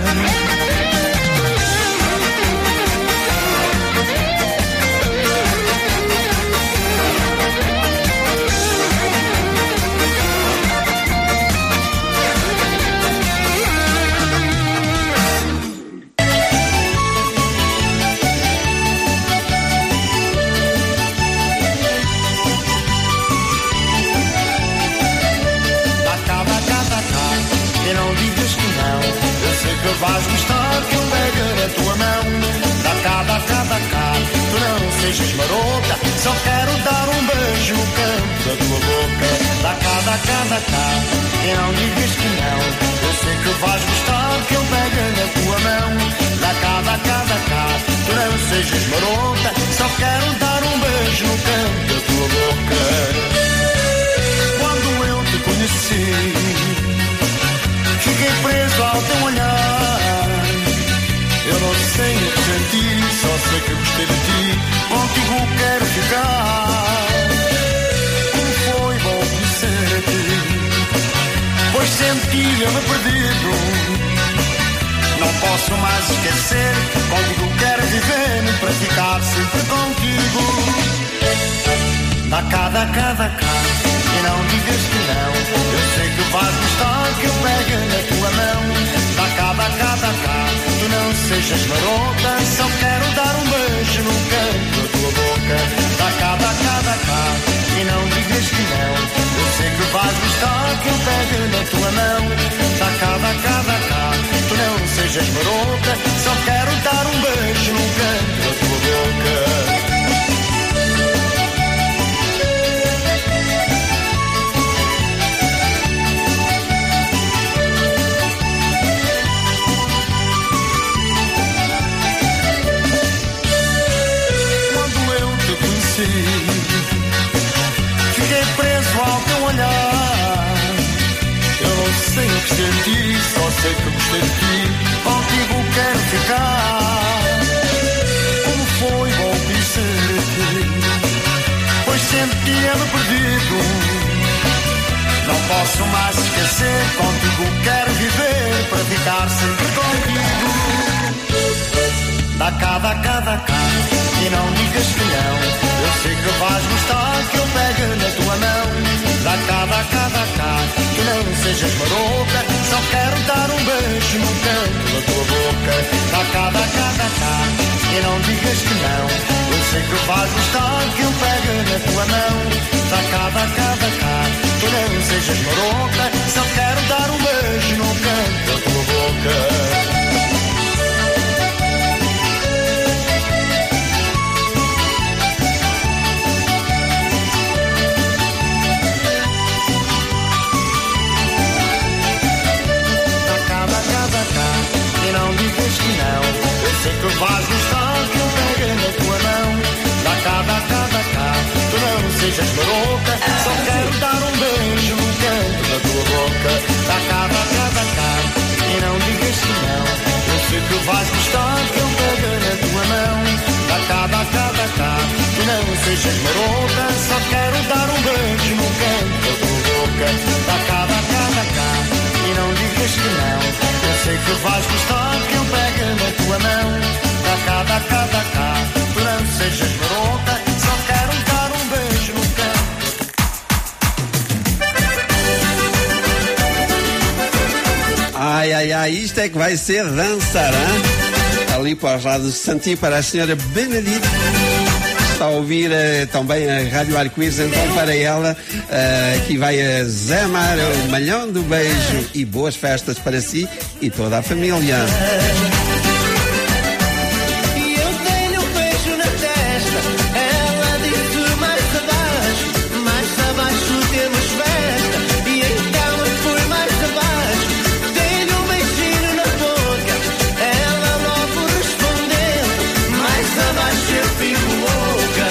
Vais gostar que eu pegue na tua mão. Dá cá, tu não sejas marota, só quero dar um beijo no canto da tua boca. Dá cá, e não digas que não, eu sei que vais gostar que eu pegue na tua mão. Dá cá, tu não sejas marota, só quero dar um beijo no canto da tua boca. Quando eu te conheci, fiquei preso ao teu olhar. Eu não sei o que senti, só sei que gostei de ti. Contigo quero ficar. Como foi bom conhecer-te, pois senti-me perdido. Não posso mais esquecer. Contigo quero viver, para ficar sempre contigo. Dá cá, e não digas que não. Eu sei que vais gostar que eu pegue na tua mão. Dá cá, tu não sejas marota, só quero dar um beijo no canto da tua boca. Dá cá, e não digas que não. Eu sei que vais gostar que eu pegue na tua mão. Dá cá, tu não sejas marota, só quero dar um beijo no canto da tua boca. Fiquei preso ao teu olhar. Eu não sei o que senti, só sei que gostei de ti. Contigo quero ficar. Como foi bom conhecer-te, pois senti-me perdido. Não posso mais esquecer. Contigo quero viver, para ficar sempre contigo. Dá cá, e não digas que não. Eu sei que vais gostar que eu pegue na tua mão. Dá cá, tu não sejas marota, só quero dar um beijo no canto da tua boca. Dá cá, e não digas que não. Eu sei que vais gostar que eu pegue na tua mão. Dá cá, tu não sejas maroca. Só quero dar um beijo no canto da tua boca. E não digas que não. Eu sei que vais gostar que eu pegue na tua mão. Dá cá, tu não sejas maroca. Só quero dar um beijo no canto da tua boca. Dá cá, e não digas que não. Eu sei que vais gostar que eu pegue na tua mão. Dá cá, tu não sejas maroca. Só quero dar um beijo no canto da tua boca. Dá cá, e não digas que não. Eu sei que vais gostar que eu pegue na tua mão. Dá cá, tu não sejas maroca. Só quero dar um beijo no canto. Ai, isto é que vai ser dançar, hein? Ali para os lados de Santinho, para a senhora Benedita. Está a ouvir também a Rádio Arco-Íris, então para ela, que vai a Zé Mar, o Malhão do Beijo, e boas festas para si e toda a família. E eu dei-lhe um beijo na testa. Ela disse mais abaixo temos festa. E então eu fui mais abaixo, dei-lhe um beijinho na boca. Ela logo respondeu, mais abaixo eu fico louca.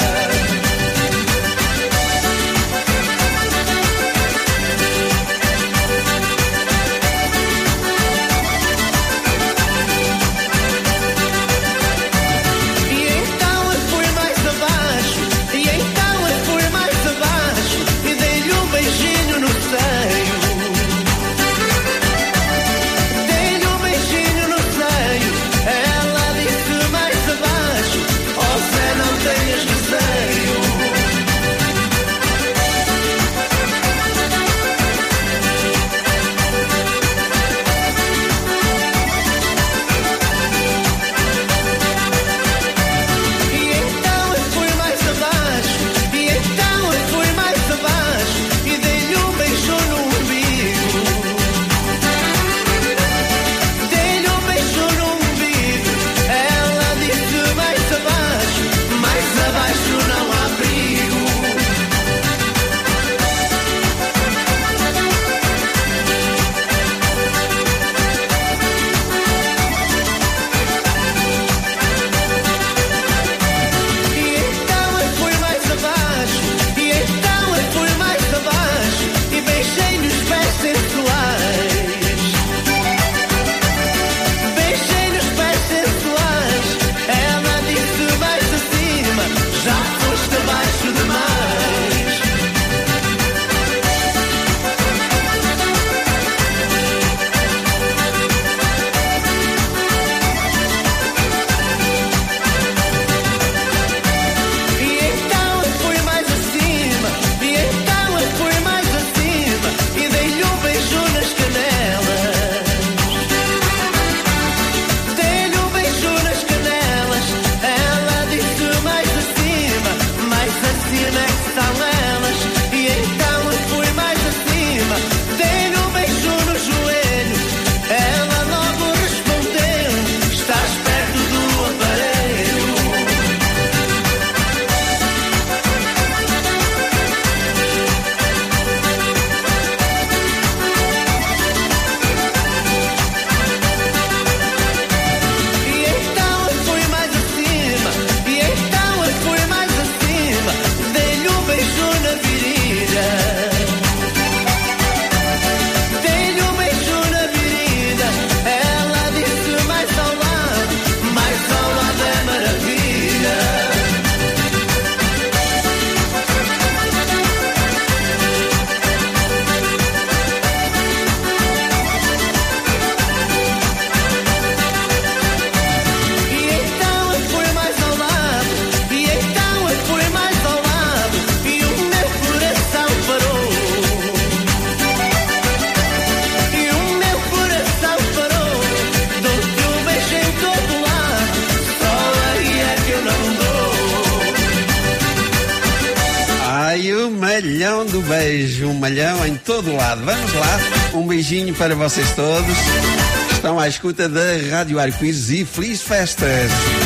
Ai, o malhão do beijo, um malhão em todo lado. Vamos lá, um beijinho para vocês todos. Estão à escuta da Rádio Arco-Íris e feliz festas.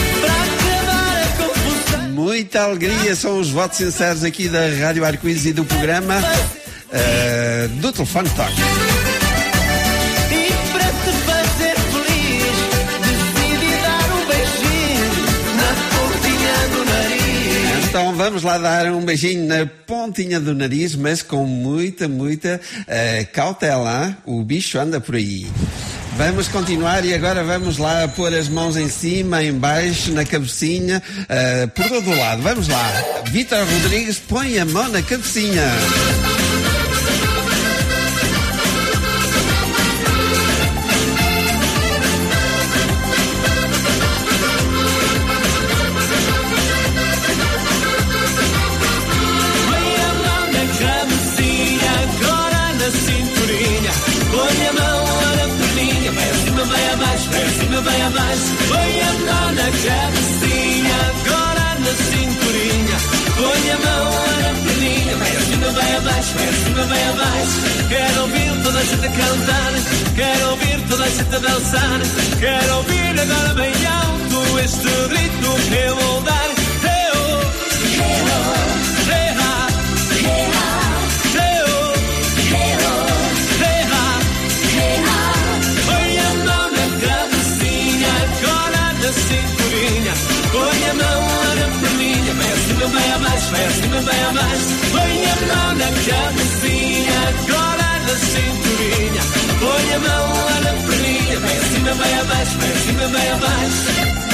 Muita alegria, são os votos sinceros aqui da Rádio Arco-Íris e do programa do Telefone Toque. E para te fazer feliz, decidi dar um beijinho na pontinha do nariz. Então vamos lá dar um beijinho na pontinha do nariz, mas com muita cautela, hein? O bicho anda por aí. Vamos continuar e agora vamos lá pôr as mãos em cima, em baixo, na cabecinha, por todo o lado. Vamos lá. Vítor Rodrigues, põe a mão na cabecinha. Põe a mão na cabecinha, agora na cinturinha. Põe a mão na perninha, vai acima, vai abaixo, vai acima, vai abaixo. Põe a mão na cabecinha, agora na cinturinha. Põe a mão na perninha, vai acima, vai abaixo, vai acima, vai abaixo. Quero ouvir toda a gente cantar, quero ouvir toda a gente dançar. Quero ouvir agora bem alto este grito que eu vou dar. Põe a mão na cabecinha, agora na cinturinha. Põe a mão na perninha, vai acima, vai abaixo, vai acima, vai abaixo. Põe a mão na cabecinha, agora na cinturinha. Põe a mão na perninha, vai acima, vai abaixo, vai acima, vai abaixo.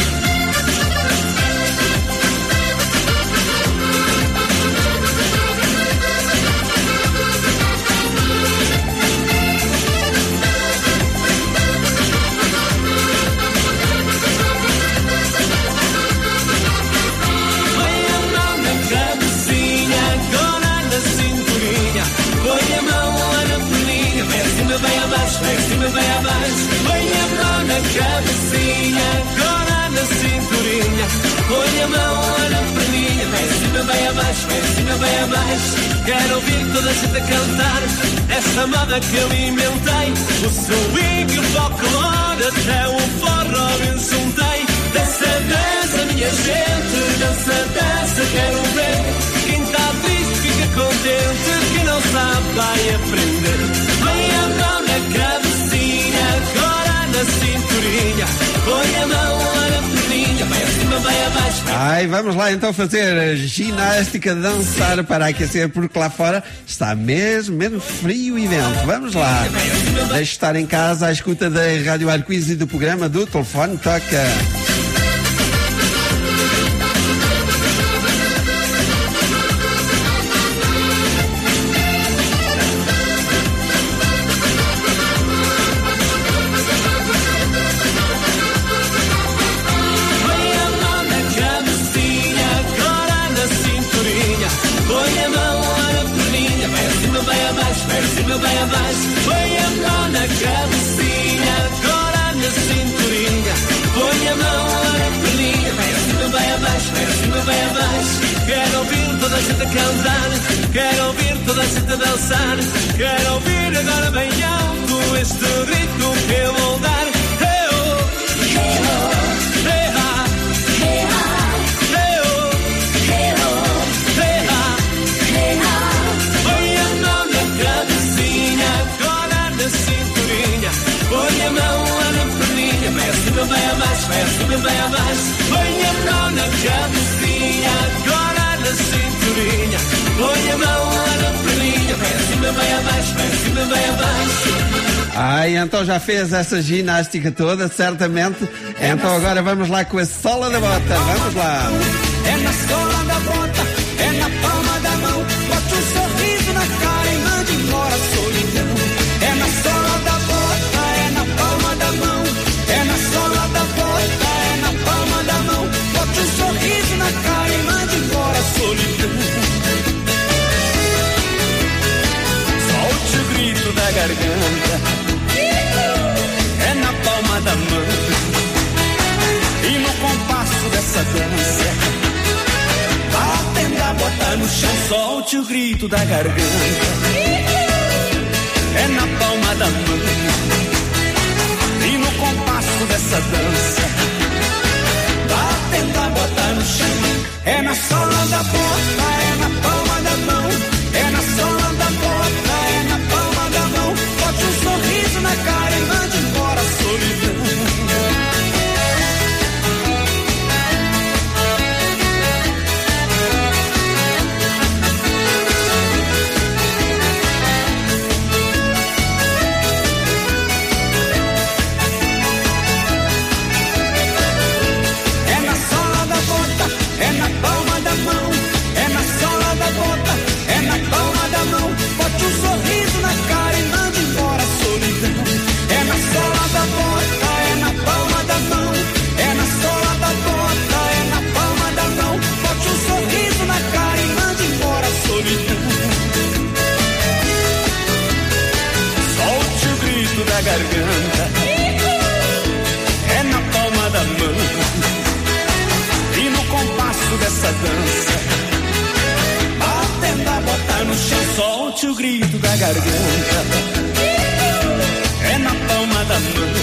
Vai abaixo, vai cima, vai abaixo. Põe a mão na cabecinha, agora na cinturinha. Põe a mão na perninha, vai cima, vai abaixo, vai cima, vai abaixo. Quero ouvir toda a gente a cantar essa moda que eu inventei. O swing, o folclore, até o forró Robinson tem. Dança, dança, minha gente, dança, dança, quero ver. Quem tá triste fica contente, quem não sabe vai aprender. Põe a mão na cabecinha, agora na cinturinha. Põe a mão na perninha, vai acima, vai abaixo. Ai, vamos lá então fazer ginástica, dançar para aquecer, porque lá fora está mesmo frio e vento. Vamos lá. Deixe estar em casa à escuta da Rádio Arco-Íris e do programa do Telefone Toca. Vai abaixo, põe a mão na cabecinha, agora na cinturinha. Põe a mão na perninha, vai acima, vai abaixo, vai acima, vai abaixo. Quero ouvir toda a gente a cantar, quero ouvir toda a gente a dançar. Quero ouvir agora bem alto este grito que eu vou dar. Põe a mão na perninha, vai acima, vai abaixo, vai acima, vai abaixo. Põe a mão na cabecinha, agora na cinturinha. Põe a mão na perninha, vai acima, vai abaixo, vai acima, vai abaixo. Ai, então já fez essa ginástica toda, certamente. Então agora vamos lá com a sola da bota, vamos lá. É na sola da bota, é na palma da mão. Bote um sorriso na cara e mande embora a solidão. É na sola da bota, é na palma da mão. É na sola da bota, é na palma da mão. Bote um sorriso na cara e mande embora a solidão. Solte o grito da garganta, é na palma da mão. E no compasso dessa dança, batendo a bota no chão, solte o grito da garganta. É na palma da mão e no compasso dessa dança, batendo a bota no chão. É na sola da bota, é na palma da mão. É na sola da bota, é na palma da mão. Bote um sorriso na cara e mande embora a solidão. Bote um sorriso na cara e mande embora a solidão. É na sola da bota, é na palma da mão. É na sola da bota, é na palma da mão. Bote um sorriso na cara e mande embora a solidão. Solte o grito da garganta. É na palma da mão e no compasso dessa dança, batendo a bota no chão, solte o grito da garganta. É na palma da mão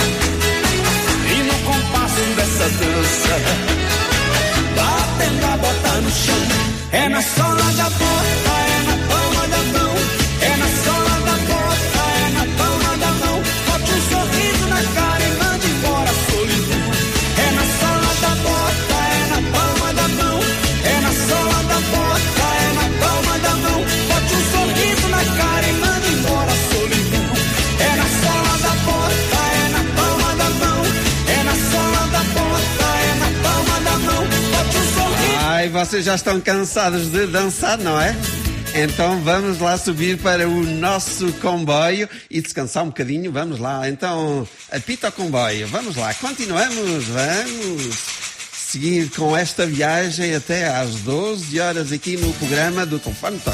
e no compasso dessa dança, batendo a bota no chão. É na sola da bota, é na palma da mão. É na sola da bota, é na palma da mão. Bote um sorriso na cara e mande embora a solidão. É na sola da bota, é na palma da mão. É na sola da bota, é na palma da mão. Bote um sorriso na cara e mande embora a solidão. É na sola da bota, é na palma da mão. É na sola da bota, é na palma da mão. Bote um sorriso. Ai, vocês já estão cansados de dançar, não é? Então vamos lá subir para o nosso comboio e descansar um bocadinho. Vamos lá, então apita o comboio. Vamos lá, continuamos, vamos seguir com esta viagem até às 12 horas aqui no programa do Telefone Toca.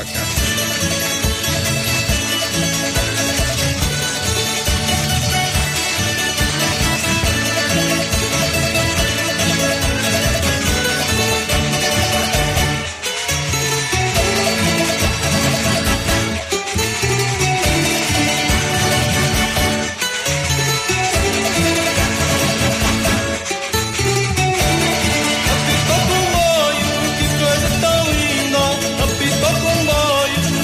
Apitou comboio,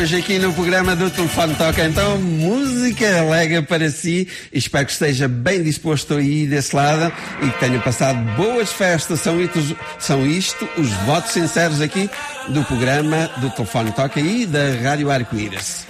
hoje aqui no programa do Telefone Toca. Então, música alega para si. Espero que esteja bem disposto aí desse lado e que tenha passado boas festas. São isto os votos sinceros aqui do programa do Telefone Toca e da Rádio Arco-Íris.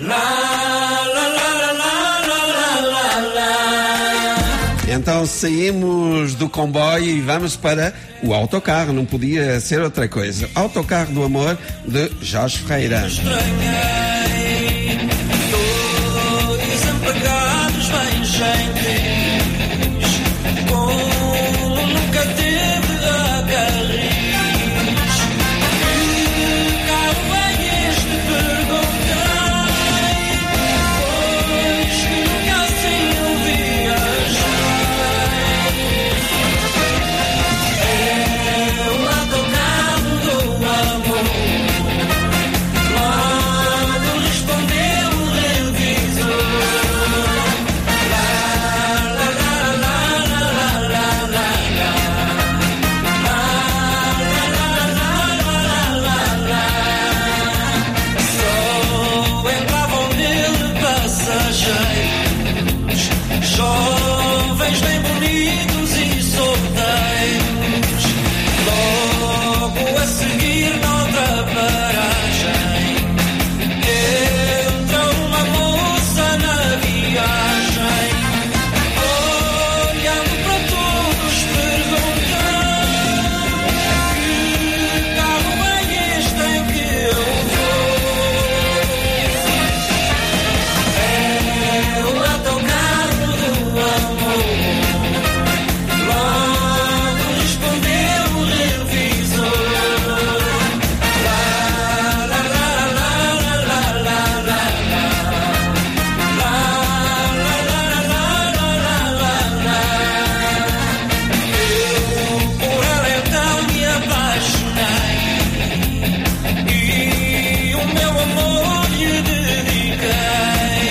Então saímos do comboio e vamos para o autocarro, não podia ser outra coisa. Autocarro do Amor, de Jorge Ferreira. Estranhei, dois empregados bem gentis, como nunca teve a Carris. Que carro é este? Perguntei, pois que nunca assim o viajei. É o autocarro do amor. Logo respondeu o revisor. Só entravam nele passageiros, jovens bem bonitos e solteiros. Logo a seguir noutra paragem entra uma moça na viagem. Olhando para todos perguntando: que carro é este em que eu vou? É o autocarro do amor. Logo respondeu o revisor. Eu por ela então me apaixonei e o meu amor lhe dediquei.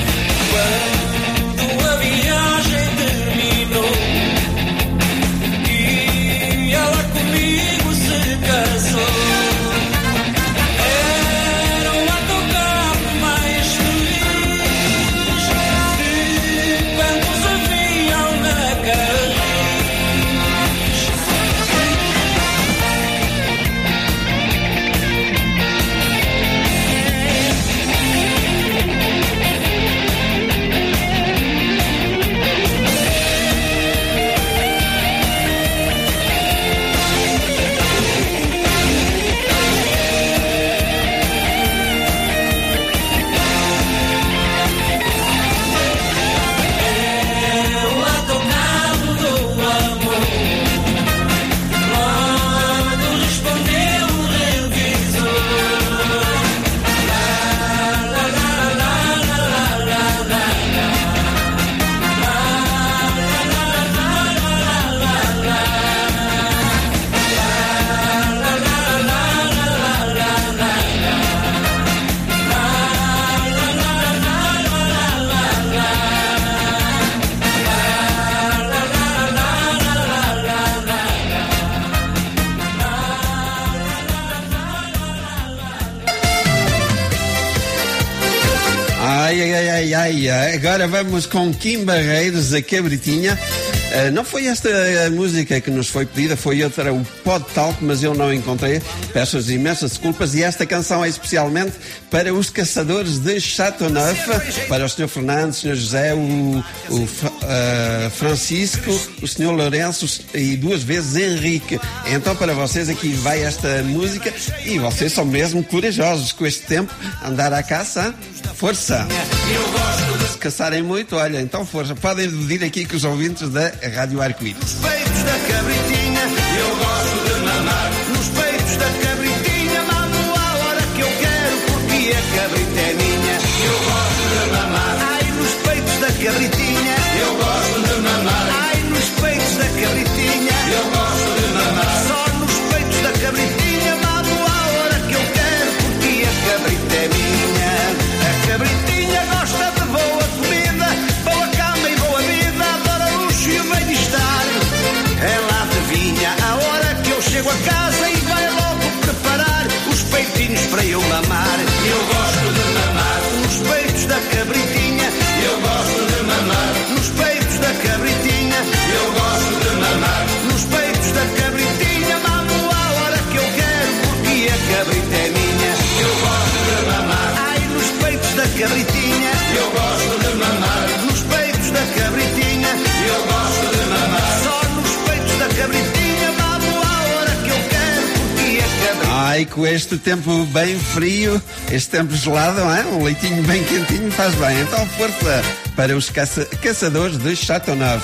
Quando a viagem terminou e ela comigo se casou, era o autocarro mais feliz de quantos haviam na Carris. É o autocarro do amor. Logo respondeu o revisor. Ai, agora vamos com Kim Barreiros, a Cabritinha. Não foi esta a música que nos foi pedida, foi outra, o Pod Talk, mas eu não encontrei. Peço as imensas desculpas. E esta canção é especialmente para os caçadores de Chateauneuf, para o Sr. Fernando, o Sr. José, o Francisco, o Sr. Lourenço e duas vezes Henrique. Então para vocês aqui vai esta música e vocês são mesmo corajosos com este tempo, andar à caça. Força! Se caçarem muito, olha, então força. Podem dividir aqui com os ouvintes da Rádio Arco-Íris. Peitos da cabritinha, eu gosto de mamar. Nos peitos da cabritinha, mamo a hora que eu quero, porque a cabrita é minha. Eu gosto de mamar. Ai, nos peitos da cabritinha, eu gosto de mamar. Ai, nos peitos da cabritinha, eu gosto de mamar. Só nos peitos da cabritinha, mamo a hora que eu quero, porque a cabrita é minha. A cabritinha gosta de boa comida, boa cama e boa vida, adora luxo e o bem-estar. Ela adivinha a hora que eu chego a casa e vai logo preparar os peitinhos para eu mamar. Eu gosto de mamar. cabritinha, eu gosto de mamar. Nos peitos da cabritinha, eu gosto de mamar. Nos peitos da cabritinha, mamo à hora que eu quero, porque a cabrita é minha, eu gosto de mamar. Ai, nos peitos da cabritinha, eu gosto de mamar. Nos peitos da cabritinha, eu gosto de mamar. Só nos peitos da cabritinha, mamo à hora que eu quero, porque a cabrita... Ai, com este tempo bem frio, este tempo gelado, não é? Um leitinho bem quentinho faz bem. Então, força para os caçadores de Chateauneuf.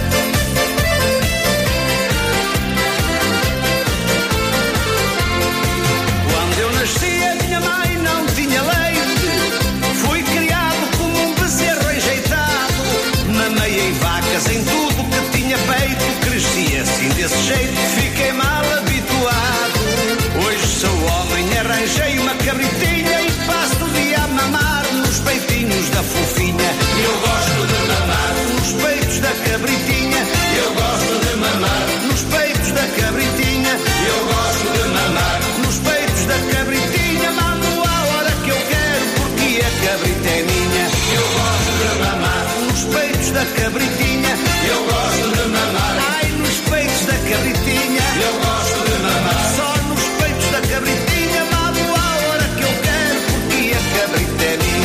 Quando eu nasci, a minha mãe não tinha leite. Fui criado como um bezerro enjeitado. Mamei em vacas, em tudo que tinha peito. Cresci assim desse jeito, fiquei mal habituado. Hoje sou homem, arranjei uma cabritinha e passo o dia a mamar nos peitinhos da fofinha. Eu gosto de mamar nos peitos da cabritinha. Eu gosto de mamar nos peitos da cabritinha. Eu gosto de mamar nos peitos da cabritinha. Mamo à hora que eu quero, porque a cabrita é minha. Eu gosto de mamar nos peitos da cabritinha. Eu gosto de mamar. Ai, nos peitos da cabritinha. Eu gosto de mamar. Só nos peitos da cabritinha. Mamo à hora que eu quero, porque a cabrita é minha.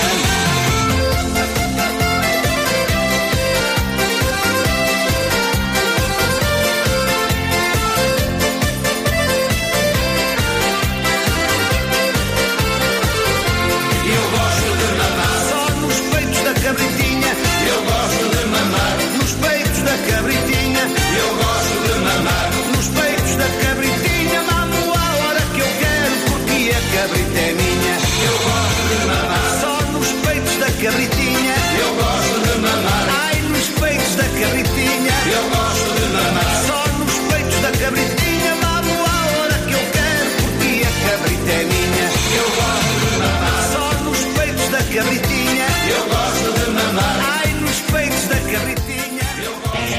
Eu gosto de mamar só nos peitos da cabritinha. Eu gosto de mamar nos peitos da cabritinha. Eu gosto de mamar nos peitos da cabritinha. Mamo à hora que eu quero, porque a cabrita é minha. Eu gosto de mamar só nos peitos da cabritinha. Eu gosto de mamar. Ai, nos peitos da cabritinha. Eu gosto de mamar só nos peitos da cabritinha. Mamo à hora que eu quero, porque a cabrita é minha. Eu gosto de mamar só nos peitos da cabritinha. Eu gosto de mamar. Ai, nos peitos da cabritinha. Eu gosto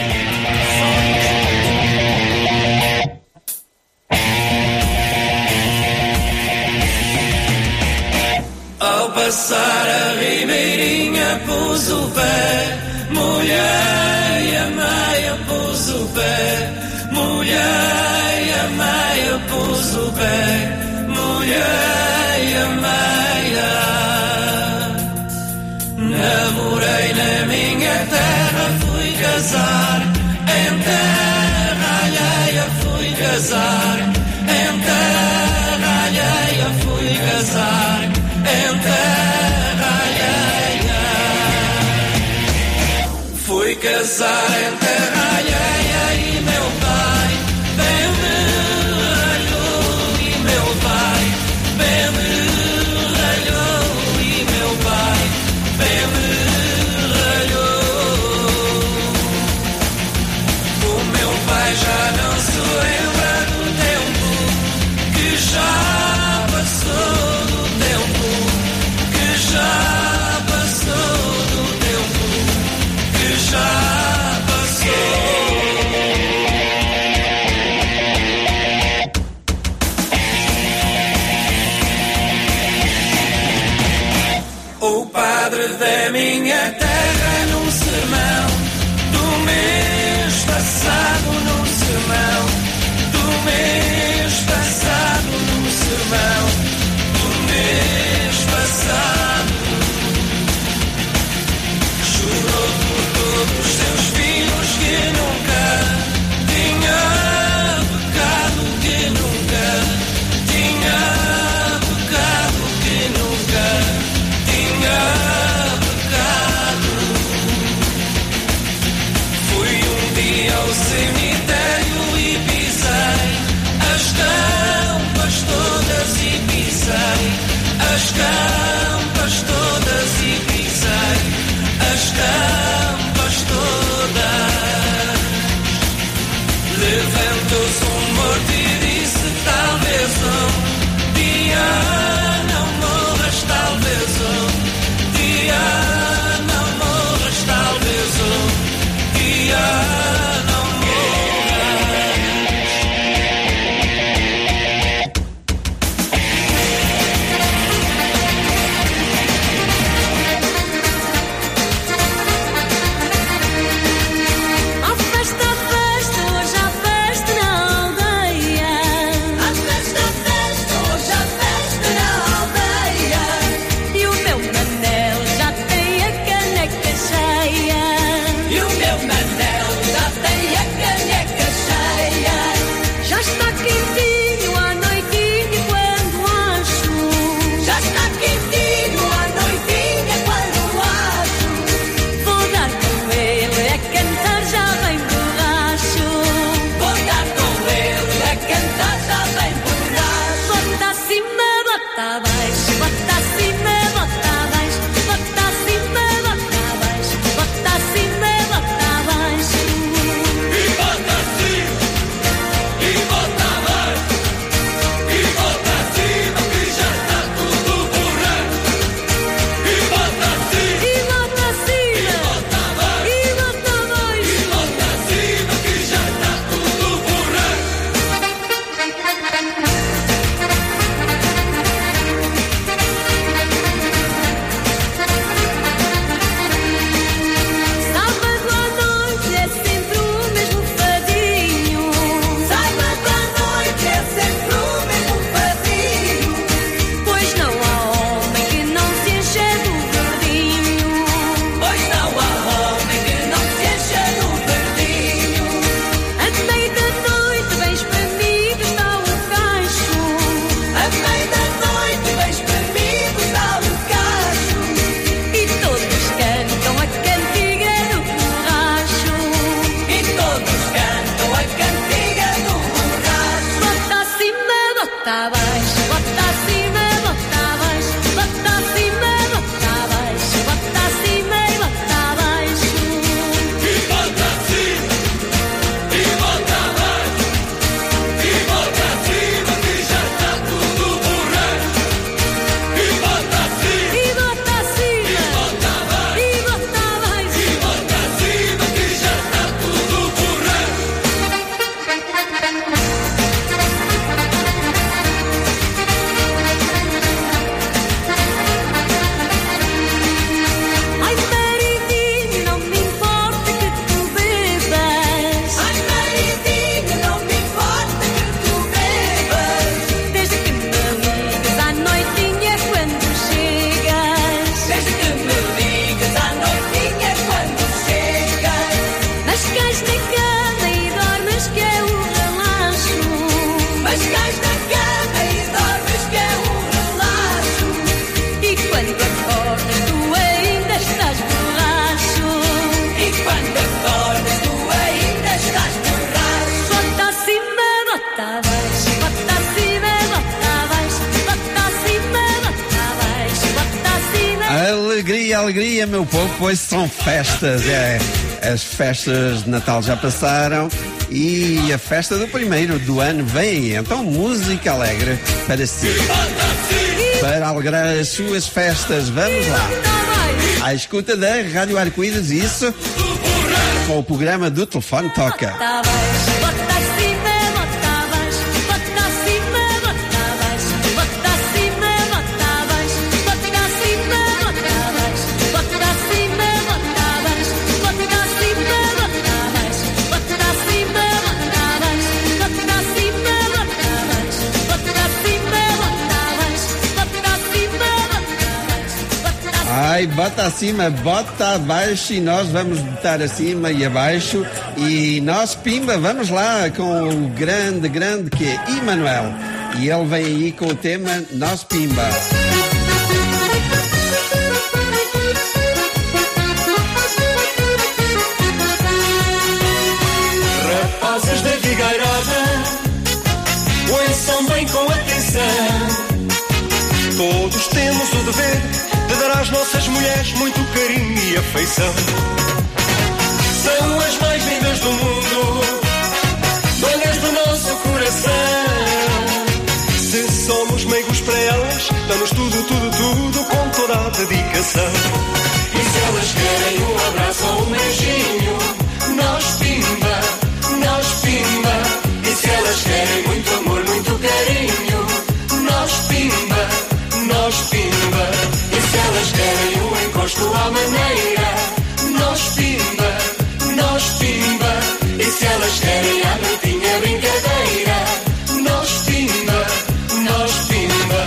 Ao passar a ribeirinha pus o pé, molhei a meia, pus o pé, molhei a meia, pus o pé, molhei a meia. Namorei na minha terra, fui casar, em terra alheia fui casar, em terra alheia fui casar, em terra alheia. Fui casar em terra alheia e meu pai bem me ralhou, e meu pai bem me ralhou, e meu pai bem me ralhou. O meu pai já não se lembra do tempo que já passou, do tempo que já passou, do tempo que já passou. O padre da minha terra num sermão do mês passado, num sermão do mês passado, num sermão do mês passado, chorou por todos os seus filhos que nunca tinha pecado, que nunca tinha pecado, que nunca tinha pecado. Fui um dia ao cemitério e bota abaixo, bota acima, bota abaixo, bota acima, bota abaixo, bota acima, bota abaixo. E bota acima, e bota abaixo, e bota acima que já está tudo borrado. E bota acima, E bota acima, e bota abaixo, e bota abaixo. e bota acima que já está tudo borrado. Sábado à noite é sempre o mesmo fadinho. Sábado à noite é sempre o mesmo fadinho. Pois não há homem que não se enche do verdinho. Pois não há homem que não se enche do verdinho. À meia da noite vens para mim buscar o cacho. À meia da noite vens para mim buscar o cacho. E todos cantam a cantiga do borracho. E todos cantam a cantiga do borracho. Bota acima, bota abaixo, bota acima, bota abaixo, bota acima, bota abaixo, bota acima e bota abaixo. E bota acima, e bota abaixo, e bota acima que já está tudo borrado. E bota acima, E bota acima, e bota abaixo, e bota abaixo. e bota acima que já está tudo borrado. Ai, maridinho, não me importa que tu bebas. Ai, maridinho, não me importa que tu bebas. Desde que me ligas à noitinha quando chegas. Desde que me ligas à noitinha quando chegas. Mas cais na cama e dormes que é o relaxo. Mas cais na cama e dormes que é o relaxo. E quando acordas tu ainda estás borracho. E quando acordas tu ainda estás borracho. Bota acima, bota abaixo, bota acima, bota abaixo, bota acima, bota abaixo, bota acima. Alegria, alegria, meu povo, pois são festas, as festas de Natal já passaram e a festa do primeiro do ano vem aí. Então, música alegre para si, para alegrar as suas festas. Vamos lá, à escuta da Rádio Arco-Íris, isso, com o programa do Telefone Toca. Bota abaixo, bota acima, bota abaixo, bota acima, bota abaixo, bota acima, bota abaixo, bota acima, bota abaixo, bota acima, bota abaixo, bota acima, bota abaixo, bota acima, bota abaixo, bota acima, bota abaixo, bota acima, bota abaixo, bota acima, bota abaixo, bota acima. Ai, bota acima, bota abaixo e nós vamos botar acima e abaixo. E nós, Pimba, vamos lá com o grande que é Emanuel. E ele vem aí com o tema Nós Pimba. Rapazes da Figueirada, ouçam bem com atenção. Todos temos o dever de dar às nossas mulheres muito carinho e afeição. São as mais lindas do mundo, donas do nosso coração. Se somos meigos para elas, damos tudo com toda a dedicação. E se elas querem um abraço ou um beijinho, nós Pimba, nós Pimba. E se elas querem muito amor, muito carinho, nós Pimba, nós Pimba. E se elas querem um encosto à maneira, nós Pimba, nós Pimba. E se elas querem a noitinha brincadeira, nós Pimba, nós Pimba.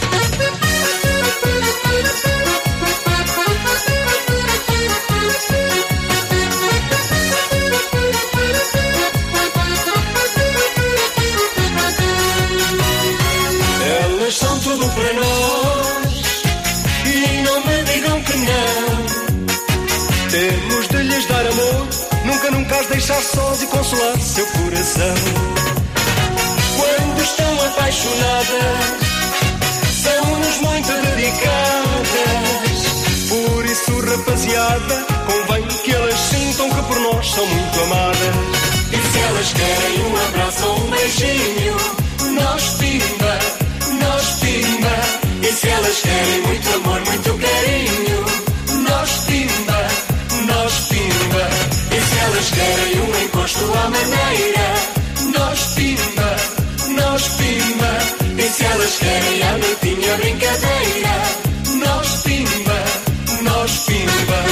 Elas são tudo para nós e não me digam que não. Temos de lhes dar amor, nunca as deixar sós e consolar seu coração. Quando estão apaixonadas, são querem um abraço ou um beijinho, nós pimba, nós pimba. E se elas querem muito amor, muito carinho, nós pimba, nós pimba. E se elas querem um encosto à maneira, nós pimba, nós pimba. E se elas querem a noitinha brincadeira, nós pimba, nós pimba.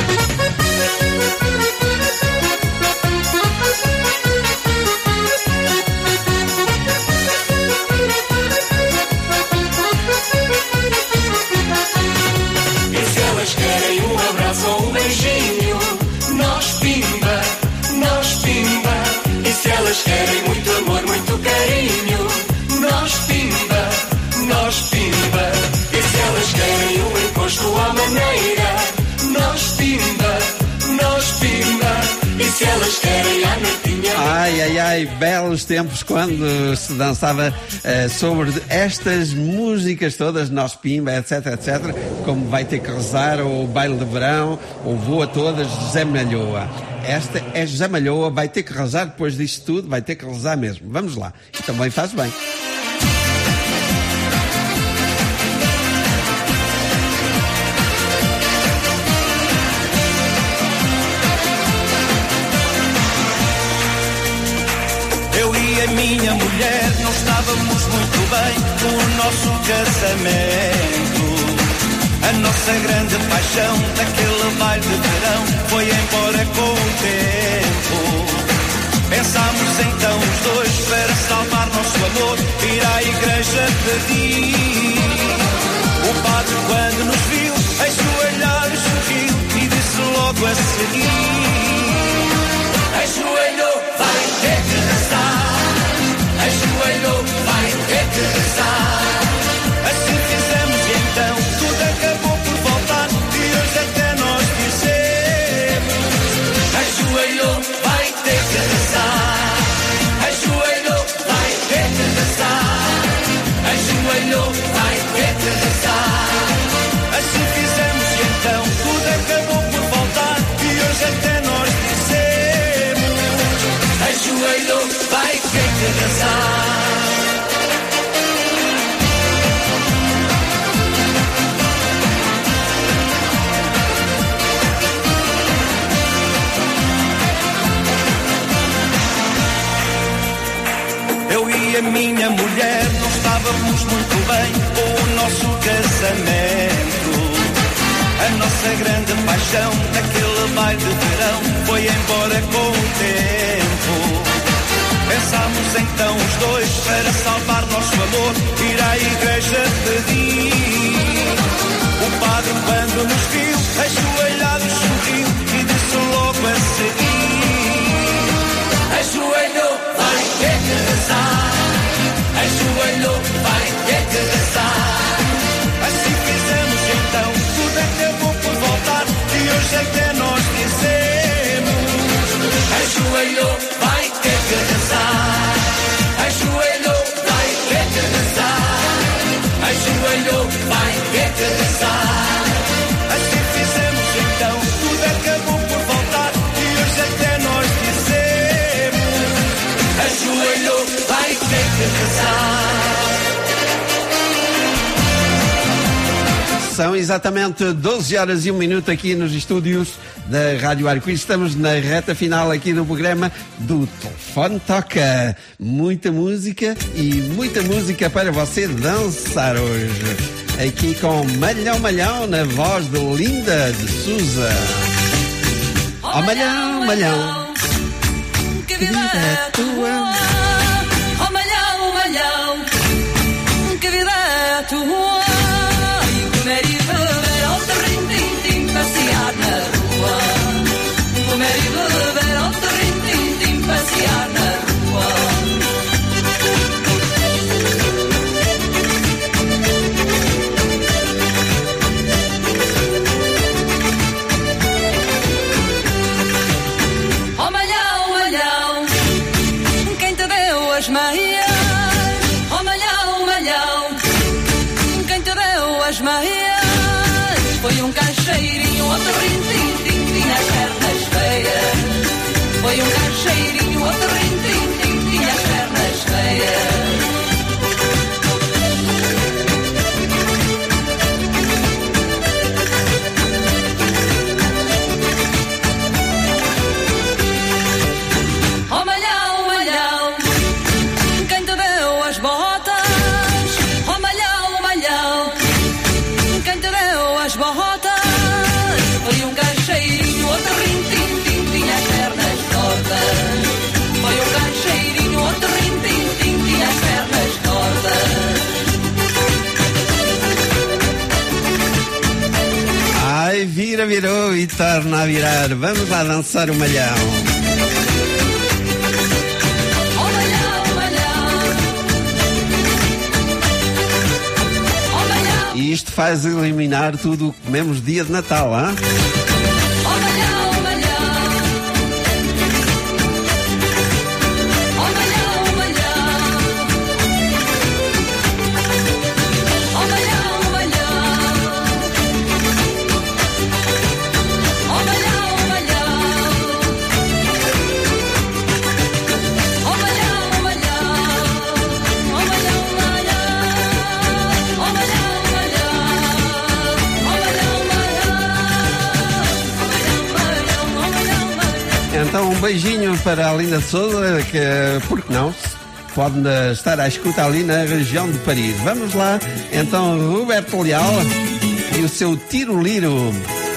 E se elas querem um abraço ou um beijinho, nós pimba, nós pimba. E se elas querem muito amor, muito carinho, nós pimba, nós pimba. E se elas querem um encosto à maneira, nós pimba, nós pimba. E se elas querem a noitinha... Ai, ai, ai, belos tempos quando se dançava sobre estas músicas todas, Nós Pimba, etc, etc, como Vai Ter Que Rezar, ou Baile de Verão, ou Voa Todas, José Malhoa. Esta é José Malhoa, vai ter que rezar depois disto tudo, vai ter que rezar mesmo. Vamos lá. E também faz bem. Eu e a minha mulher não estávamos muito bem com o nosso casamento. A nossa grande paixão daquele baile de verão foi embora com o tempo. Pensámos então os dois para salvar nosso amor ir à igreja pedir. O padre quando nos viu ajoelhado sorriu e disse logo a seguir: ajoelhou, vai ter que rezar. Ajoelhou, vai ter que rezar. Assim fizemos e então tudo acabou por voltar e hoje até nós dizemos: ajoelhou, vai ter que rezar. Ajoelhou, vai ter que rezar. Ajoelhou, vai ter que rezar. Assim fizemos e então tudo acabou por voltar e hoje até nós dizemos: ajoelhou, vai ter que rezar. Eu e a minha mulher não estávamos muito bem com o nosso casamento. A nossa grande paixão naquele baile de verão foi embora com o tempo. Pensámos então os dois para salvar nosso amor ir à igreja pedir. O padre quando nos viu ajoelhados sorriu e disse logo a seguir: ajoelhou, vai ter que rezar. Ajoelhou, vai ter que rezar. Assim fizemos então, tudo acabou por voltar e hoje até nós dizemos: ajoelhou, vai ter que rezar. Ajoelhou, vai ter que rezar. Ajoelhou, vai ter que rezar. Assim fizemos então, tudo acabou por voltar e hoje até nós dizemos: ajoelhou, vai ter que rezar. São exatamente 12 horas e 1 minuto aqui nos estúdios da Rádio Arco-Íris. Estamos na reta final aqui do programa do Telefone Toca. Muita música e muita música para você dançar hoje. Aqui com Malhão Malhão na voz de Linda de Souza. Oh Malhão Malhão, que vida é tua? Oh Malhão Malhão, que vida é tua? Comer e beber ao terrim-tim-tim, passear na rua. Comer e beber ao terrim-tim-tim, passear na rua. Oh Malhão, Malhão, quem te deu as meias? Oh Malhão, Malhão, quem te deu as meias? Foi um caixeirinho, outro rintim-tim-tim nas pernas feias. Foi um caixeirinho, outro rintim-tim vira, virou e torna a virar. Vamos lá dançar o malhão. E isto faz eliminar tudo o que comemos dia de Natal, hein? Então um beijinho para a Linda Souza, que, por que não, pode estar à escuta ali na região de Paris. Vamos lá, então, Roberto Leal e o seu Tiroliro.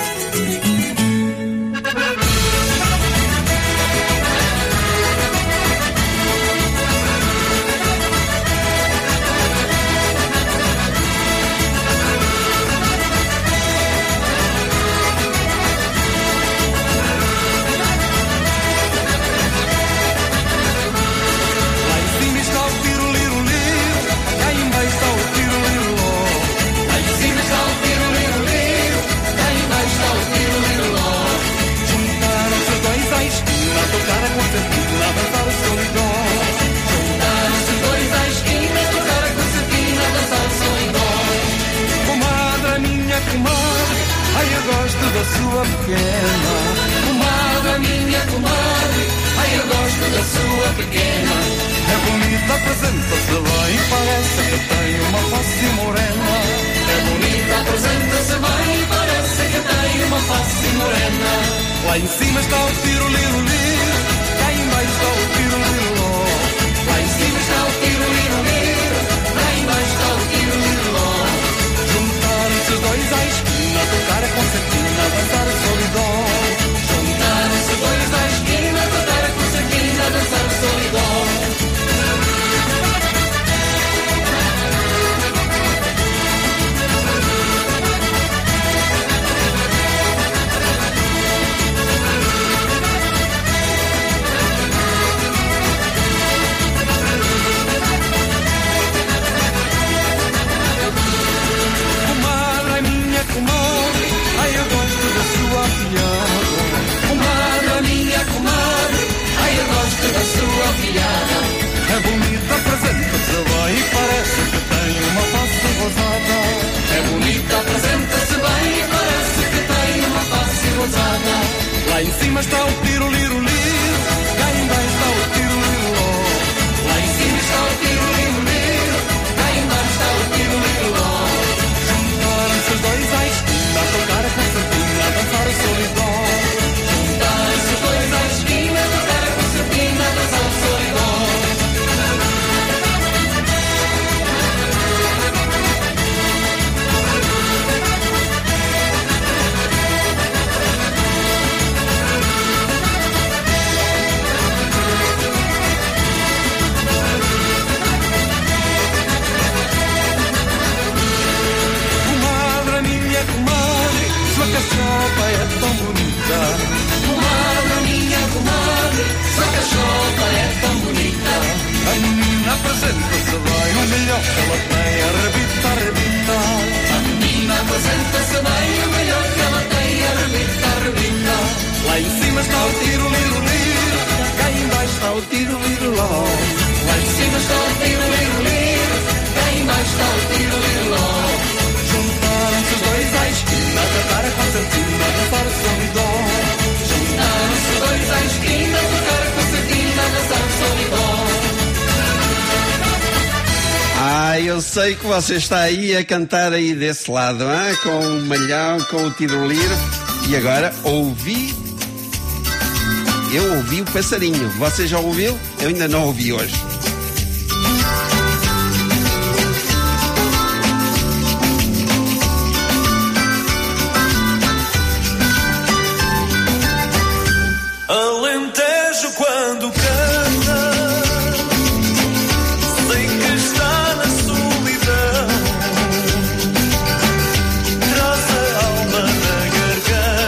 Eu sei que você está aí a cantar aí desse lado, hein? Com o malhão, com o tiroliro. E agora eu ouvi o passarinho. Você já ouviu? Eu ainda não ouvi hoje. Alentejo quando canta, sei que está na solidão, traz a alma na garganta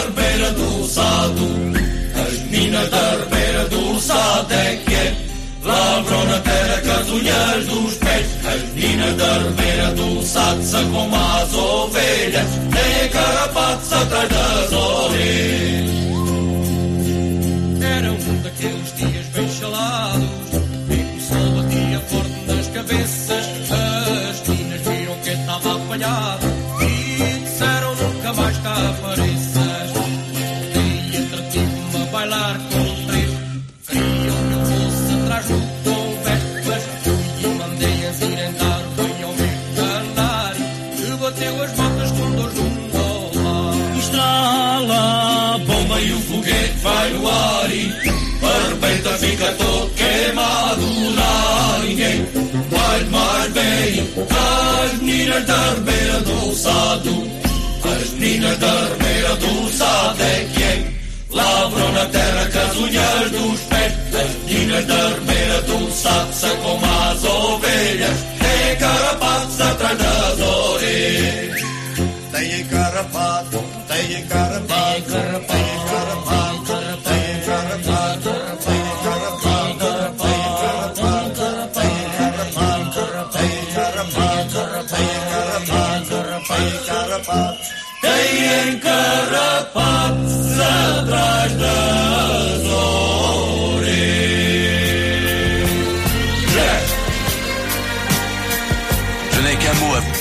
Arbeira do Sado, as meninas da Arbeira do Sado é que é. Lavram na terra com as unhas dos pés. As meninas da Arbeira do Sado são como as ovelhas, nem carapatos atrás das orelhas. Era um daqueles dias bem chalados, em que o sol batia forte nas cabeças. As meninas viram que estava apanhado e disseram nunca mais cá apareças. Voltei entretive-me a bailar com três. Queriam que eu fosse atrás do convés, mas fui e mandei-as irem dar banho ao meu canário, que bateu as botas com dor junto ao lar. Estrala a bomba e o foguete vai no ar e a repente fica todo queimado. Lá ninguém vai mais bem. As meninas da Arbeira do Sado, as meninas da Arbeira do Sado é que é. Lavram na terra com as unhas dos pés. As meninas da Arbeira do Sado são como as ovelhas, têm carapatos atrás das orelhas. Têm carapato, têm carapato, têm carapato, têm carapato, têm carapato, têm carapato, têm carapato, têm carapato, têm carapato, têm carapato. Têm carapatos atrás das orelhas. Je n'ai qu'un mot à...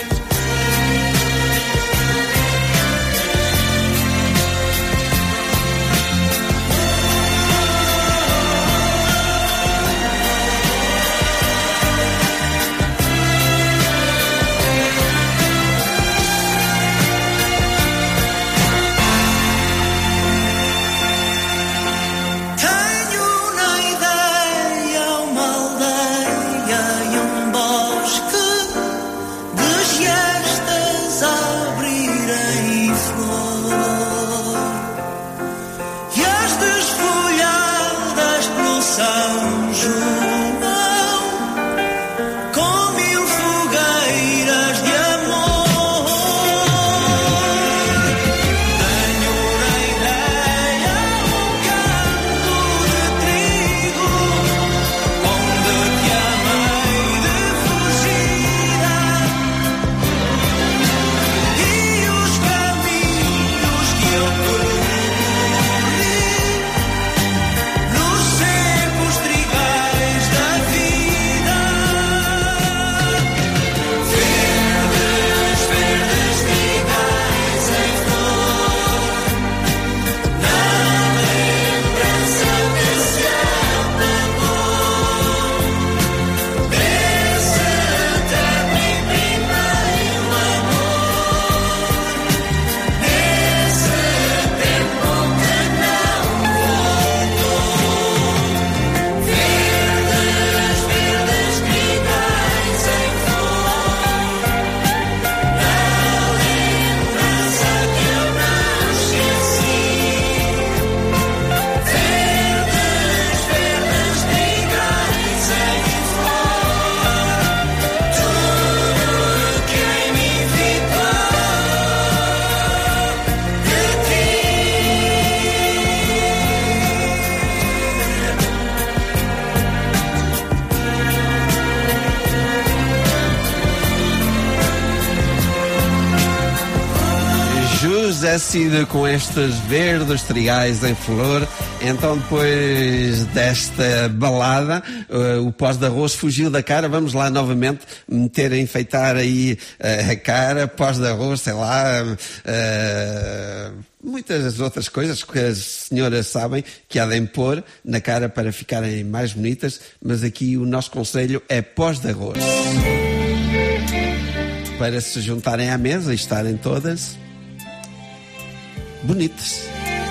José Cid com estes verdes trigais em flor. Então, depois desta balada, o pós de arroz fugiu da cara. Vamos lá novamente meter a enfeitar aí a cara, pós de arroz, sei lá, muitas outras coisas que as senhoras sabem que há de impor na cara para ficarem mais bonitas, mas aqui o nosso conselho é pós de arroz. Para se juntarem à mesa e estarem todas bonitas.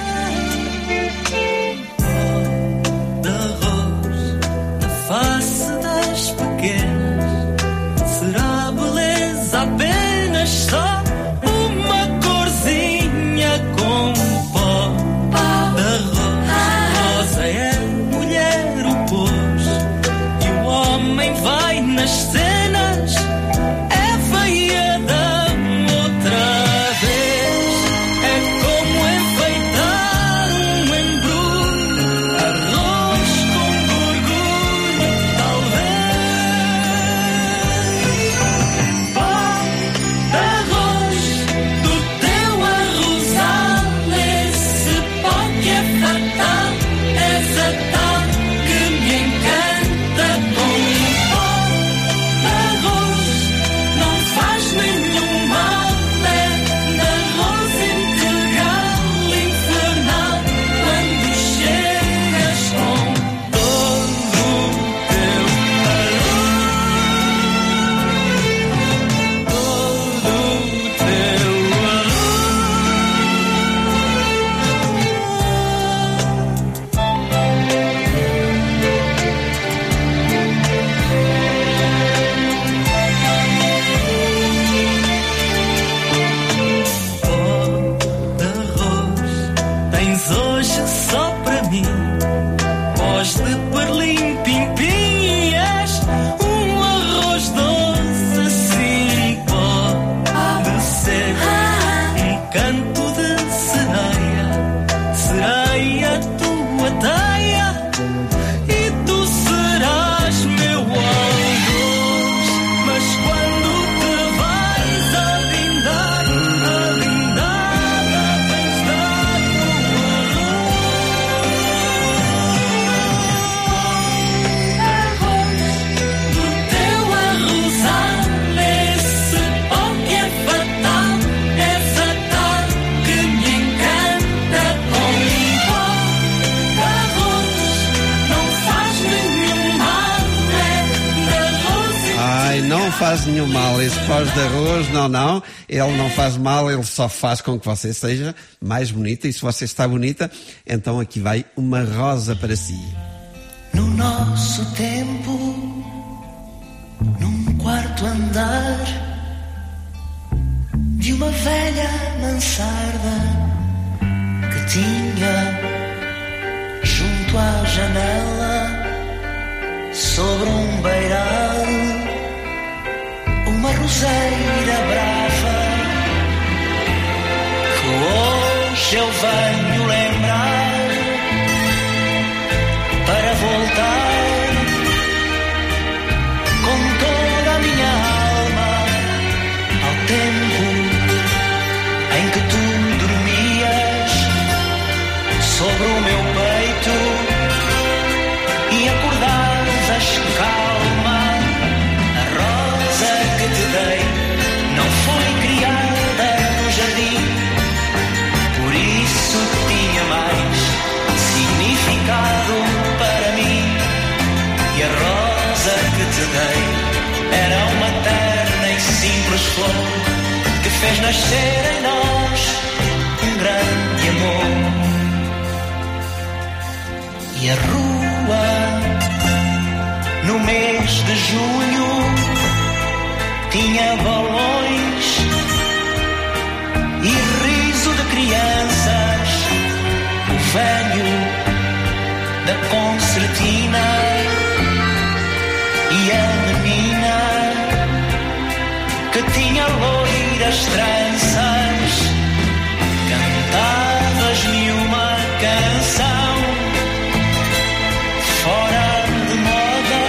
Face das pequenas, será beleza apenas só uma corzinha com pó de arroz? Rosa é mulher o pôs e o homem vai nas cenas, é feia da outra vez, é como enfeitar faz nenhum mal. Esse pós de arroz, não. Ele não faz mal, ele só faz com que você seja mais bonita. E se você está bonita, então aqui vai uma rosa para si. No nosso tempo, num quarto andar de uma velha mansarda que tinha junto à janela, sobre um beiral, uma roseira brava que hoje eu venho lembrar para voltar com toda a minha alma ao tempo em que tu dormias sobre o meu peito e acordavas calma. A rosa que te dei não foi criada no jardim, por isso tinha mais significado para mim. E a rosa que te dei era uma terna e simples flor que fez nascer em nós um grande amor. E a rua, no mês de junho, tinha balões e riso de crianças. O velho da concertina e a menina que tinha loiras tranças. Cantavas-me uma canção fora de moda,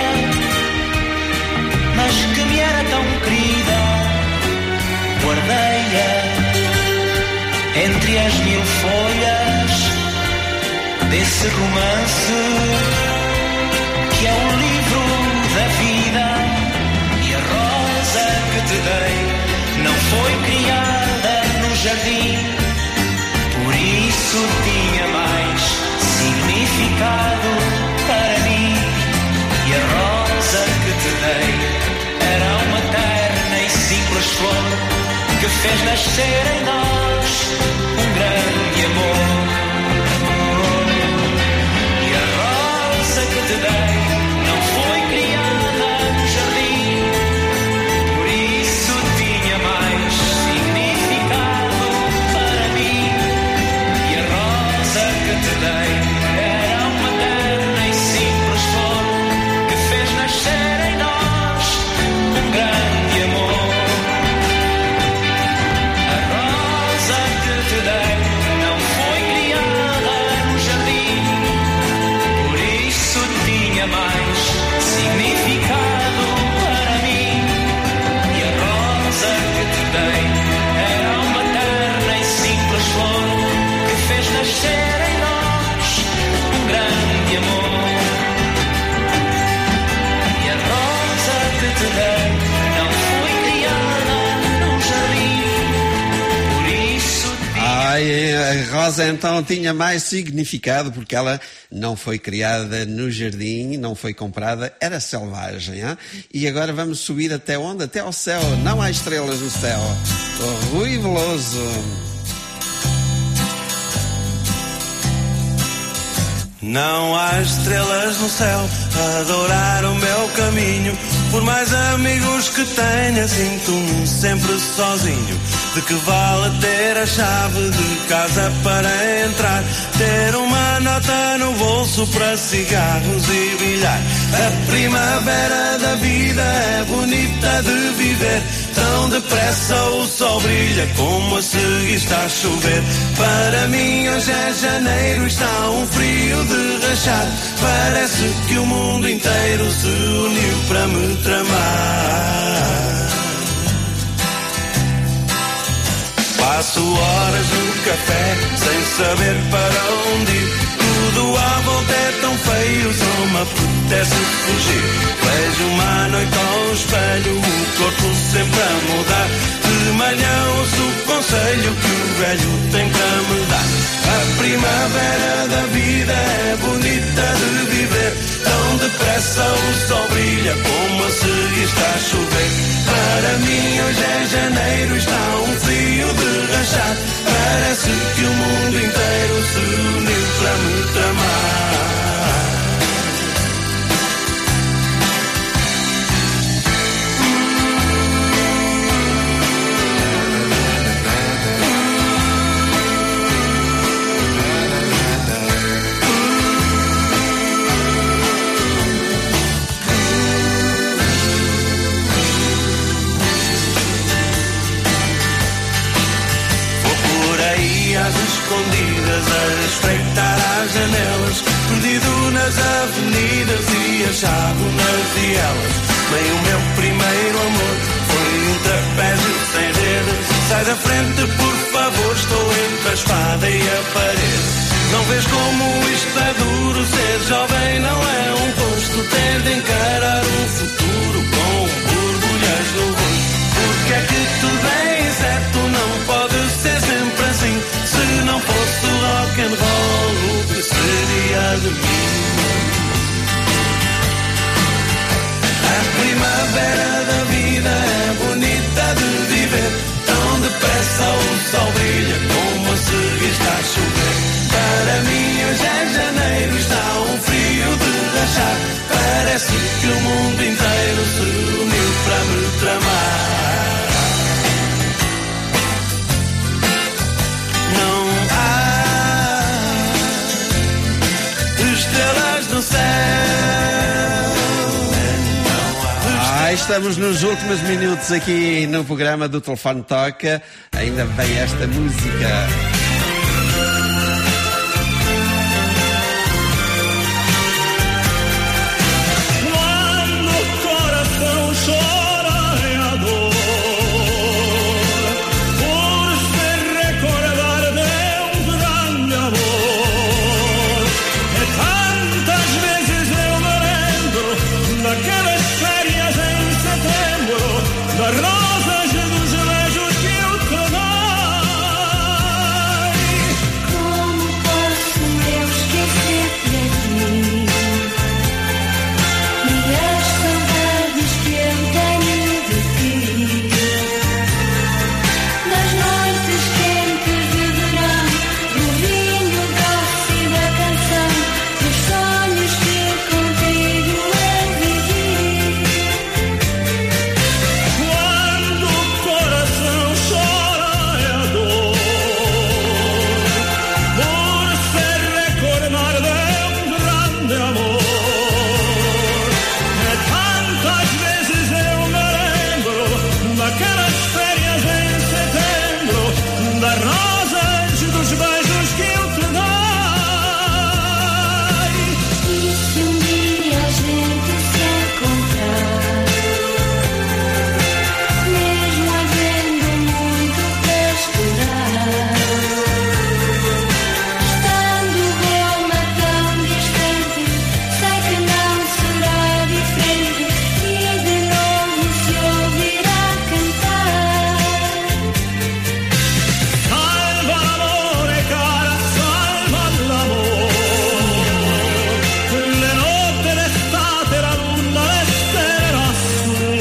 mas que me era tão querida. Guardei-a entre as 1000 folhas desse romance que é o livro da vida. E a rosa que te dei não foi criada no jardim, por isso tinha mais significado para mim. E a rosa que te dei era uma terna e simples flor que fez nascer em nós um grande amor. E a rosa que te dei não foi criada no jardim, por isso tinha mais significado para mim. E a rosa que te dei era uma terna e simples flor que fez nascer em nós um grande amor. A rosa que te dei não foi criada no jardim, por isso tinha mais significado para mim. E a rosa que te dei era uma terna e simples flor que fez nascer em nós um grande amor. E a rosa que te dei não foi criada num jardim, por isso Ai, a rosa então tinha mais significado porque ela não foi criada no jardim, não foi comprada, era selvagem. Hein? E agora vamos subir até onde? Até ao céu. Não há estrelas no céu. O Rui Veloso. Não há estrelas no céu a adorar o meu caminho. Por mais amigos que tenha, sinto-me sempre sozinho. De que vale ter a chave de casa para entrar, ter uma nota no bolso para cigarros e bilhar? A primavera da vida é bonita de viver. Tão depressa o sol brilha como a seguir está a chover. Para mim hoje é janeiro, está um frio de rachar. Parece que o mundo inteiro se uniu para me tramar. Passo horas no café sem saber para onde ir. Tudo à volta é tão feio, só me apetece fugir. Vejo uma noite ao espelho, o corpo sempre a mudar. De manhã ouço o conselho que o velho tem para me dar. A primavera da vida é bonita de viver. Tão depressa o sol brilha como a seguir está a chover. Para mim hoje é janeiro, está um frio de rachar. Parece que o mundo inteiro se uniu para me tramar. Escondidas a espreitar as janelas, perdido nas avenidas e achado nas vielas. Bem, o meu primeiro amor foi um trapézio sem rede. Sai da frente, por favor, estou entre a espada e a parede. Não vês como isto é duro, ser jovem não é um gosto. Ter de encarar um futuro com borbulhas no rosto. Porque é que tudo é incerto, não pode ser sempre assim. Se não fosse rock and roll, o que seria de mim? A primavera da vida é bonita de viver. Tão depressa o sol brilha como a seguir está a chover. Para mim hoje é janeiro, está um frio de rachar. Parece que o mundo inteiro se uniu para me tramar. Estrelas no céu. Estamos nos últimos minutos aqui no programa do Telefone Toca. Ainda vem esta música. Quando o coração chora é a dor, por se recordar de um grande amor. Tantas vezes eu me lembro daquelas férias em setembro, das rosas e dos beijos que eu te dei. Como posso eu esquecer-te aqui e as saudades que eu tenho de ti, das noites quentes de verão, do vinho doce e da canção, dos sonhos que contigo eu vivi. Quando o coração chora é a dor, por se recordar de um grande amor. Tantas vezes eu me lembro daquelas férias em setembro, das rosas e dos beijos que eu te dei. E se um dia a gente se encontrar, mesmo havendo muito para esperar, estando Roma tão distante, sei que não será diferente e de novo se ouvirá cantar. Salva l'amore cara, salva l'amor. Le notte d'estate, la luna reste lassù.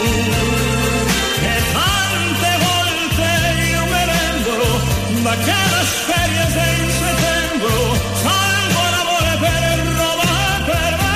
E tante volte io me lembro daquelas férias em setembro. Salvo l'amore per Roma e per me.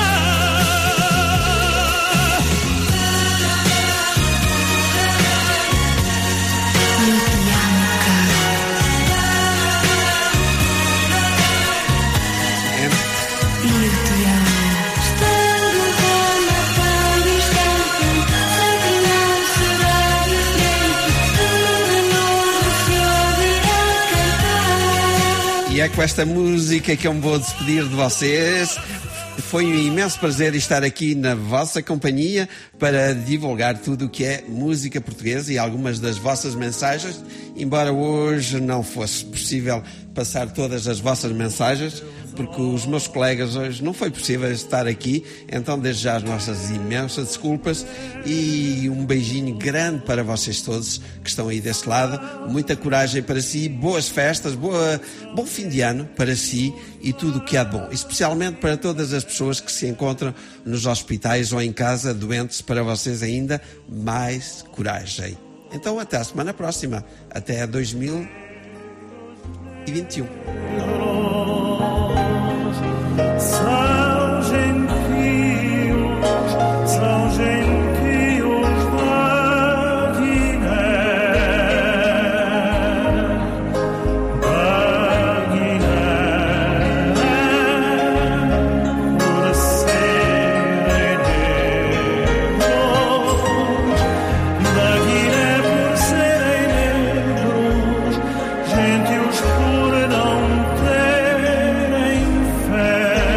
Estando Roma tão distante, sei que não será diferente, de novo se ouvirá cantar. E é com esta música que eu me vou despedir de vocês. Foi um imenso prazer estar aqui na vossa companhia para divulgar tudo o que é música portuguesa e algumas das vossas mensagens. Embora hoje não fosse possível passar todas as vossas mensagens, porque os meus colegas hoje não foi possível estar aqui, então desde já as nossas imensas desculpas e um beijinho grande para vocês todos que estão aí desse lado, muita coragem para si, boas festas, bom fim de ano para si e tudo o que há de bom, especialmente para todas as pessoas que se encontram nos hospitais ou em casa doentes, para vocês ainda mais coragem. Então até a semana próxima, até 2021. São gentios da Guiné, por serem negros, da Guiné por serem negros, gentios por não terem fé.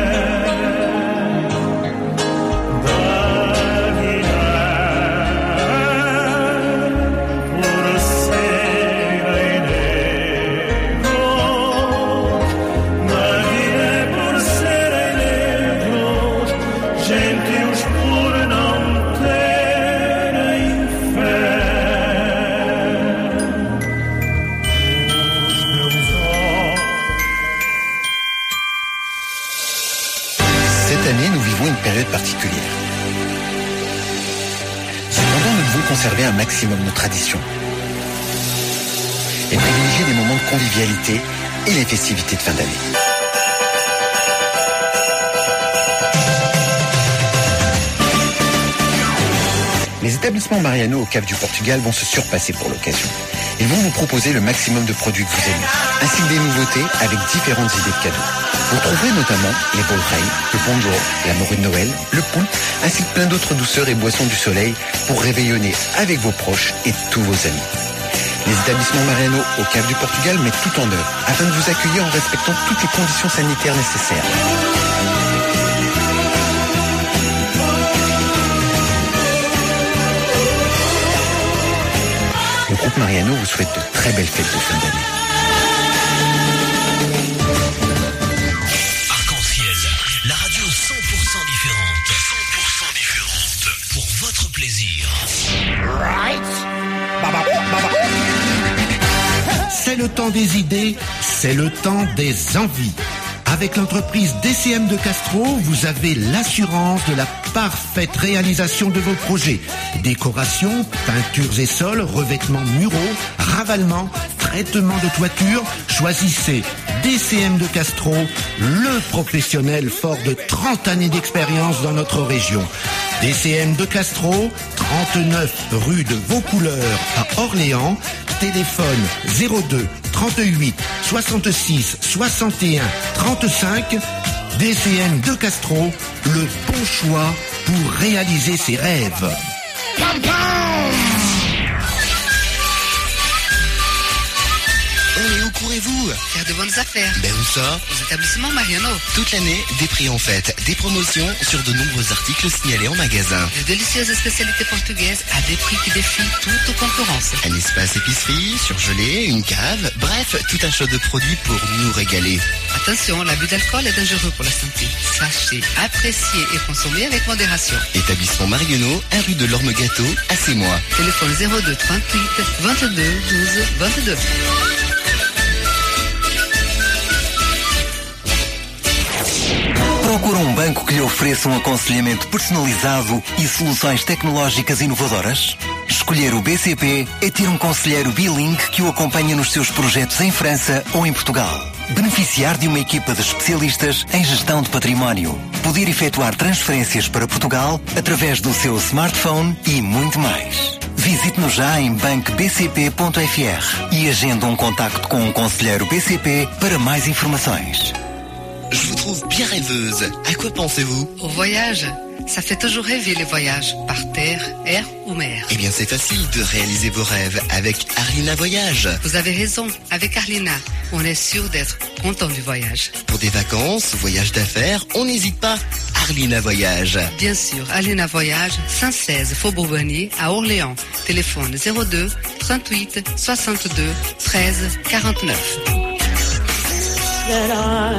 Cette année, nous vivons une période particulière. Cependant, nous devons conserver un maximum nos traditions et privilégier des moments de convivialité et les festivités de fin d'année. Les établissements Mariano au Cap du Portugal vont se surpasser pour l'occasion. Ils vont vous proposer le maximum de produits que vous aimez, ainsi que des nouveautés avec différentes idées de cadeaux. Vous trouverez notamment les bolreilles, le ponjo, la morue de Noël, le poulpe, ainsi que plein d'autres douceurs et boissons du soleil pour réveillonner avec vos proches et tous vos amis. Les établissements Mariano au Cap du Portugal mettent tout en œuvre afin de vous accueillir en respectant toutes les conditions sanitaires nécessaires. Le groupe Mariano vous souhaite de très belles fêtes de fin d'année. Arc-en-ciel, la radio 100% différente. 100% différente. Pour votre plaisir. C'est le temps des idées, c'est le temps des envies. Avec l'entreprise DCM de Castro, vous avez l'assurance de la parfaite réalisation de vos projets. Décoration, peintures et sols, revêtements muraux, ravalement, traitement de toiture. Choisissez DCM de Castro, le professionnel fort de 30 années d'expérience dans notre région. DCM de Castro, 39 rue de Vaucouleurs à Orléans. Téléphone 02 38 66 61 35. DCM de Castro, le bon choix pour réaliser ses rêves. Et où courez-vous? Faire de bonnes affaires. Ben où ça? Aux établissements Mariano. Toute l'année, des prix en fête, des promotions sur de nombreux articles signalés en magasin. De délicieuses spécialités portugaises à des prix qui défient toute concurrence. Un espace épicerie, surgelé, une cave, bref, tout un choix de produits pour nous régaler. Attention, l'abus d'alcool est dangereux pour la santé. Sachez, apprécier et consommer avec modération. Établissement Mariano, 1 rue de l'Orme-Gâteau, à Sémois. Téléphone 02 38 22 12 22. Procura um banco que lhe ofereça um aconselhamento personalizado e soluções tecnológicas inovadoras? Escolher o BCP é ter um conselheiro bilingue que o acompanha nos seus projetos em França ou em Portugal. Beneficiar de uma equipa de especialistas em gestão de património. Poder efetuar transferências para Portugal através do seu smartphone e muito mais. Visite-nos já em bancobcp.fr e agenda um contacto com um conselheiro BCP para mais informações. Je vous trouve bien rêveuse. À quoi pensez-vous? Au voyage. Ça fait toujours rêver les voyages, par terre, air ou mer. Eh bien, c'est facile de réaliser vos rêves avec Arlina Voyage. Vous avez raison, avec Arlina, on est sûr d'être content du voyage. Pour des vacances, voyages d'affaires, on n'hésite pas. Arlina Voyage. Bien sûr, Arlina Voyage, 116 Faubourg Bonnier à Orléans. Téléphone 02 38 62 13 49.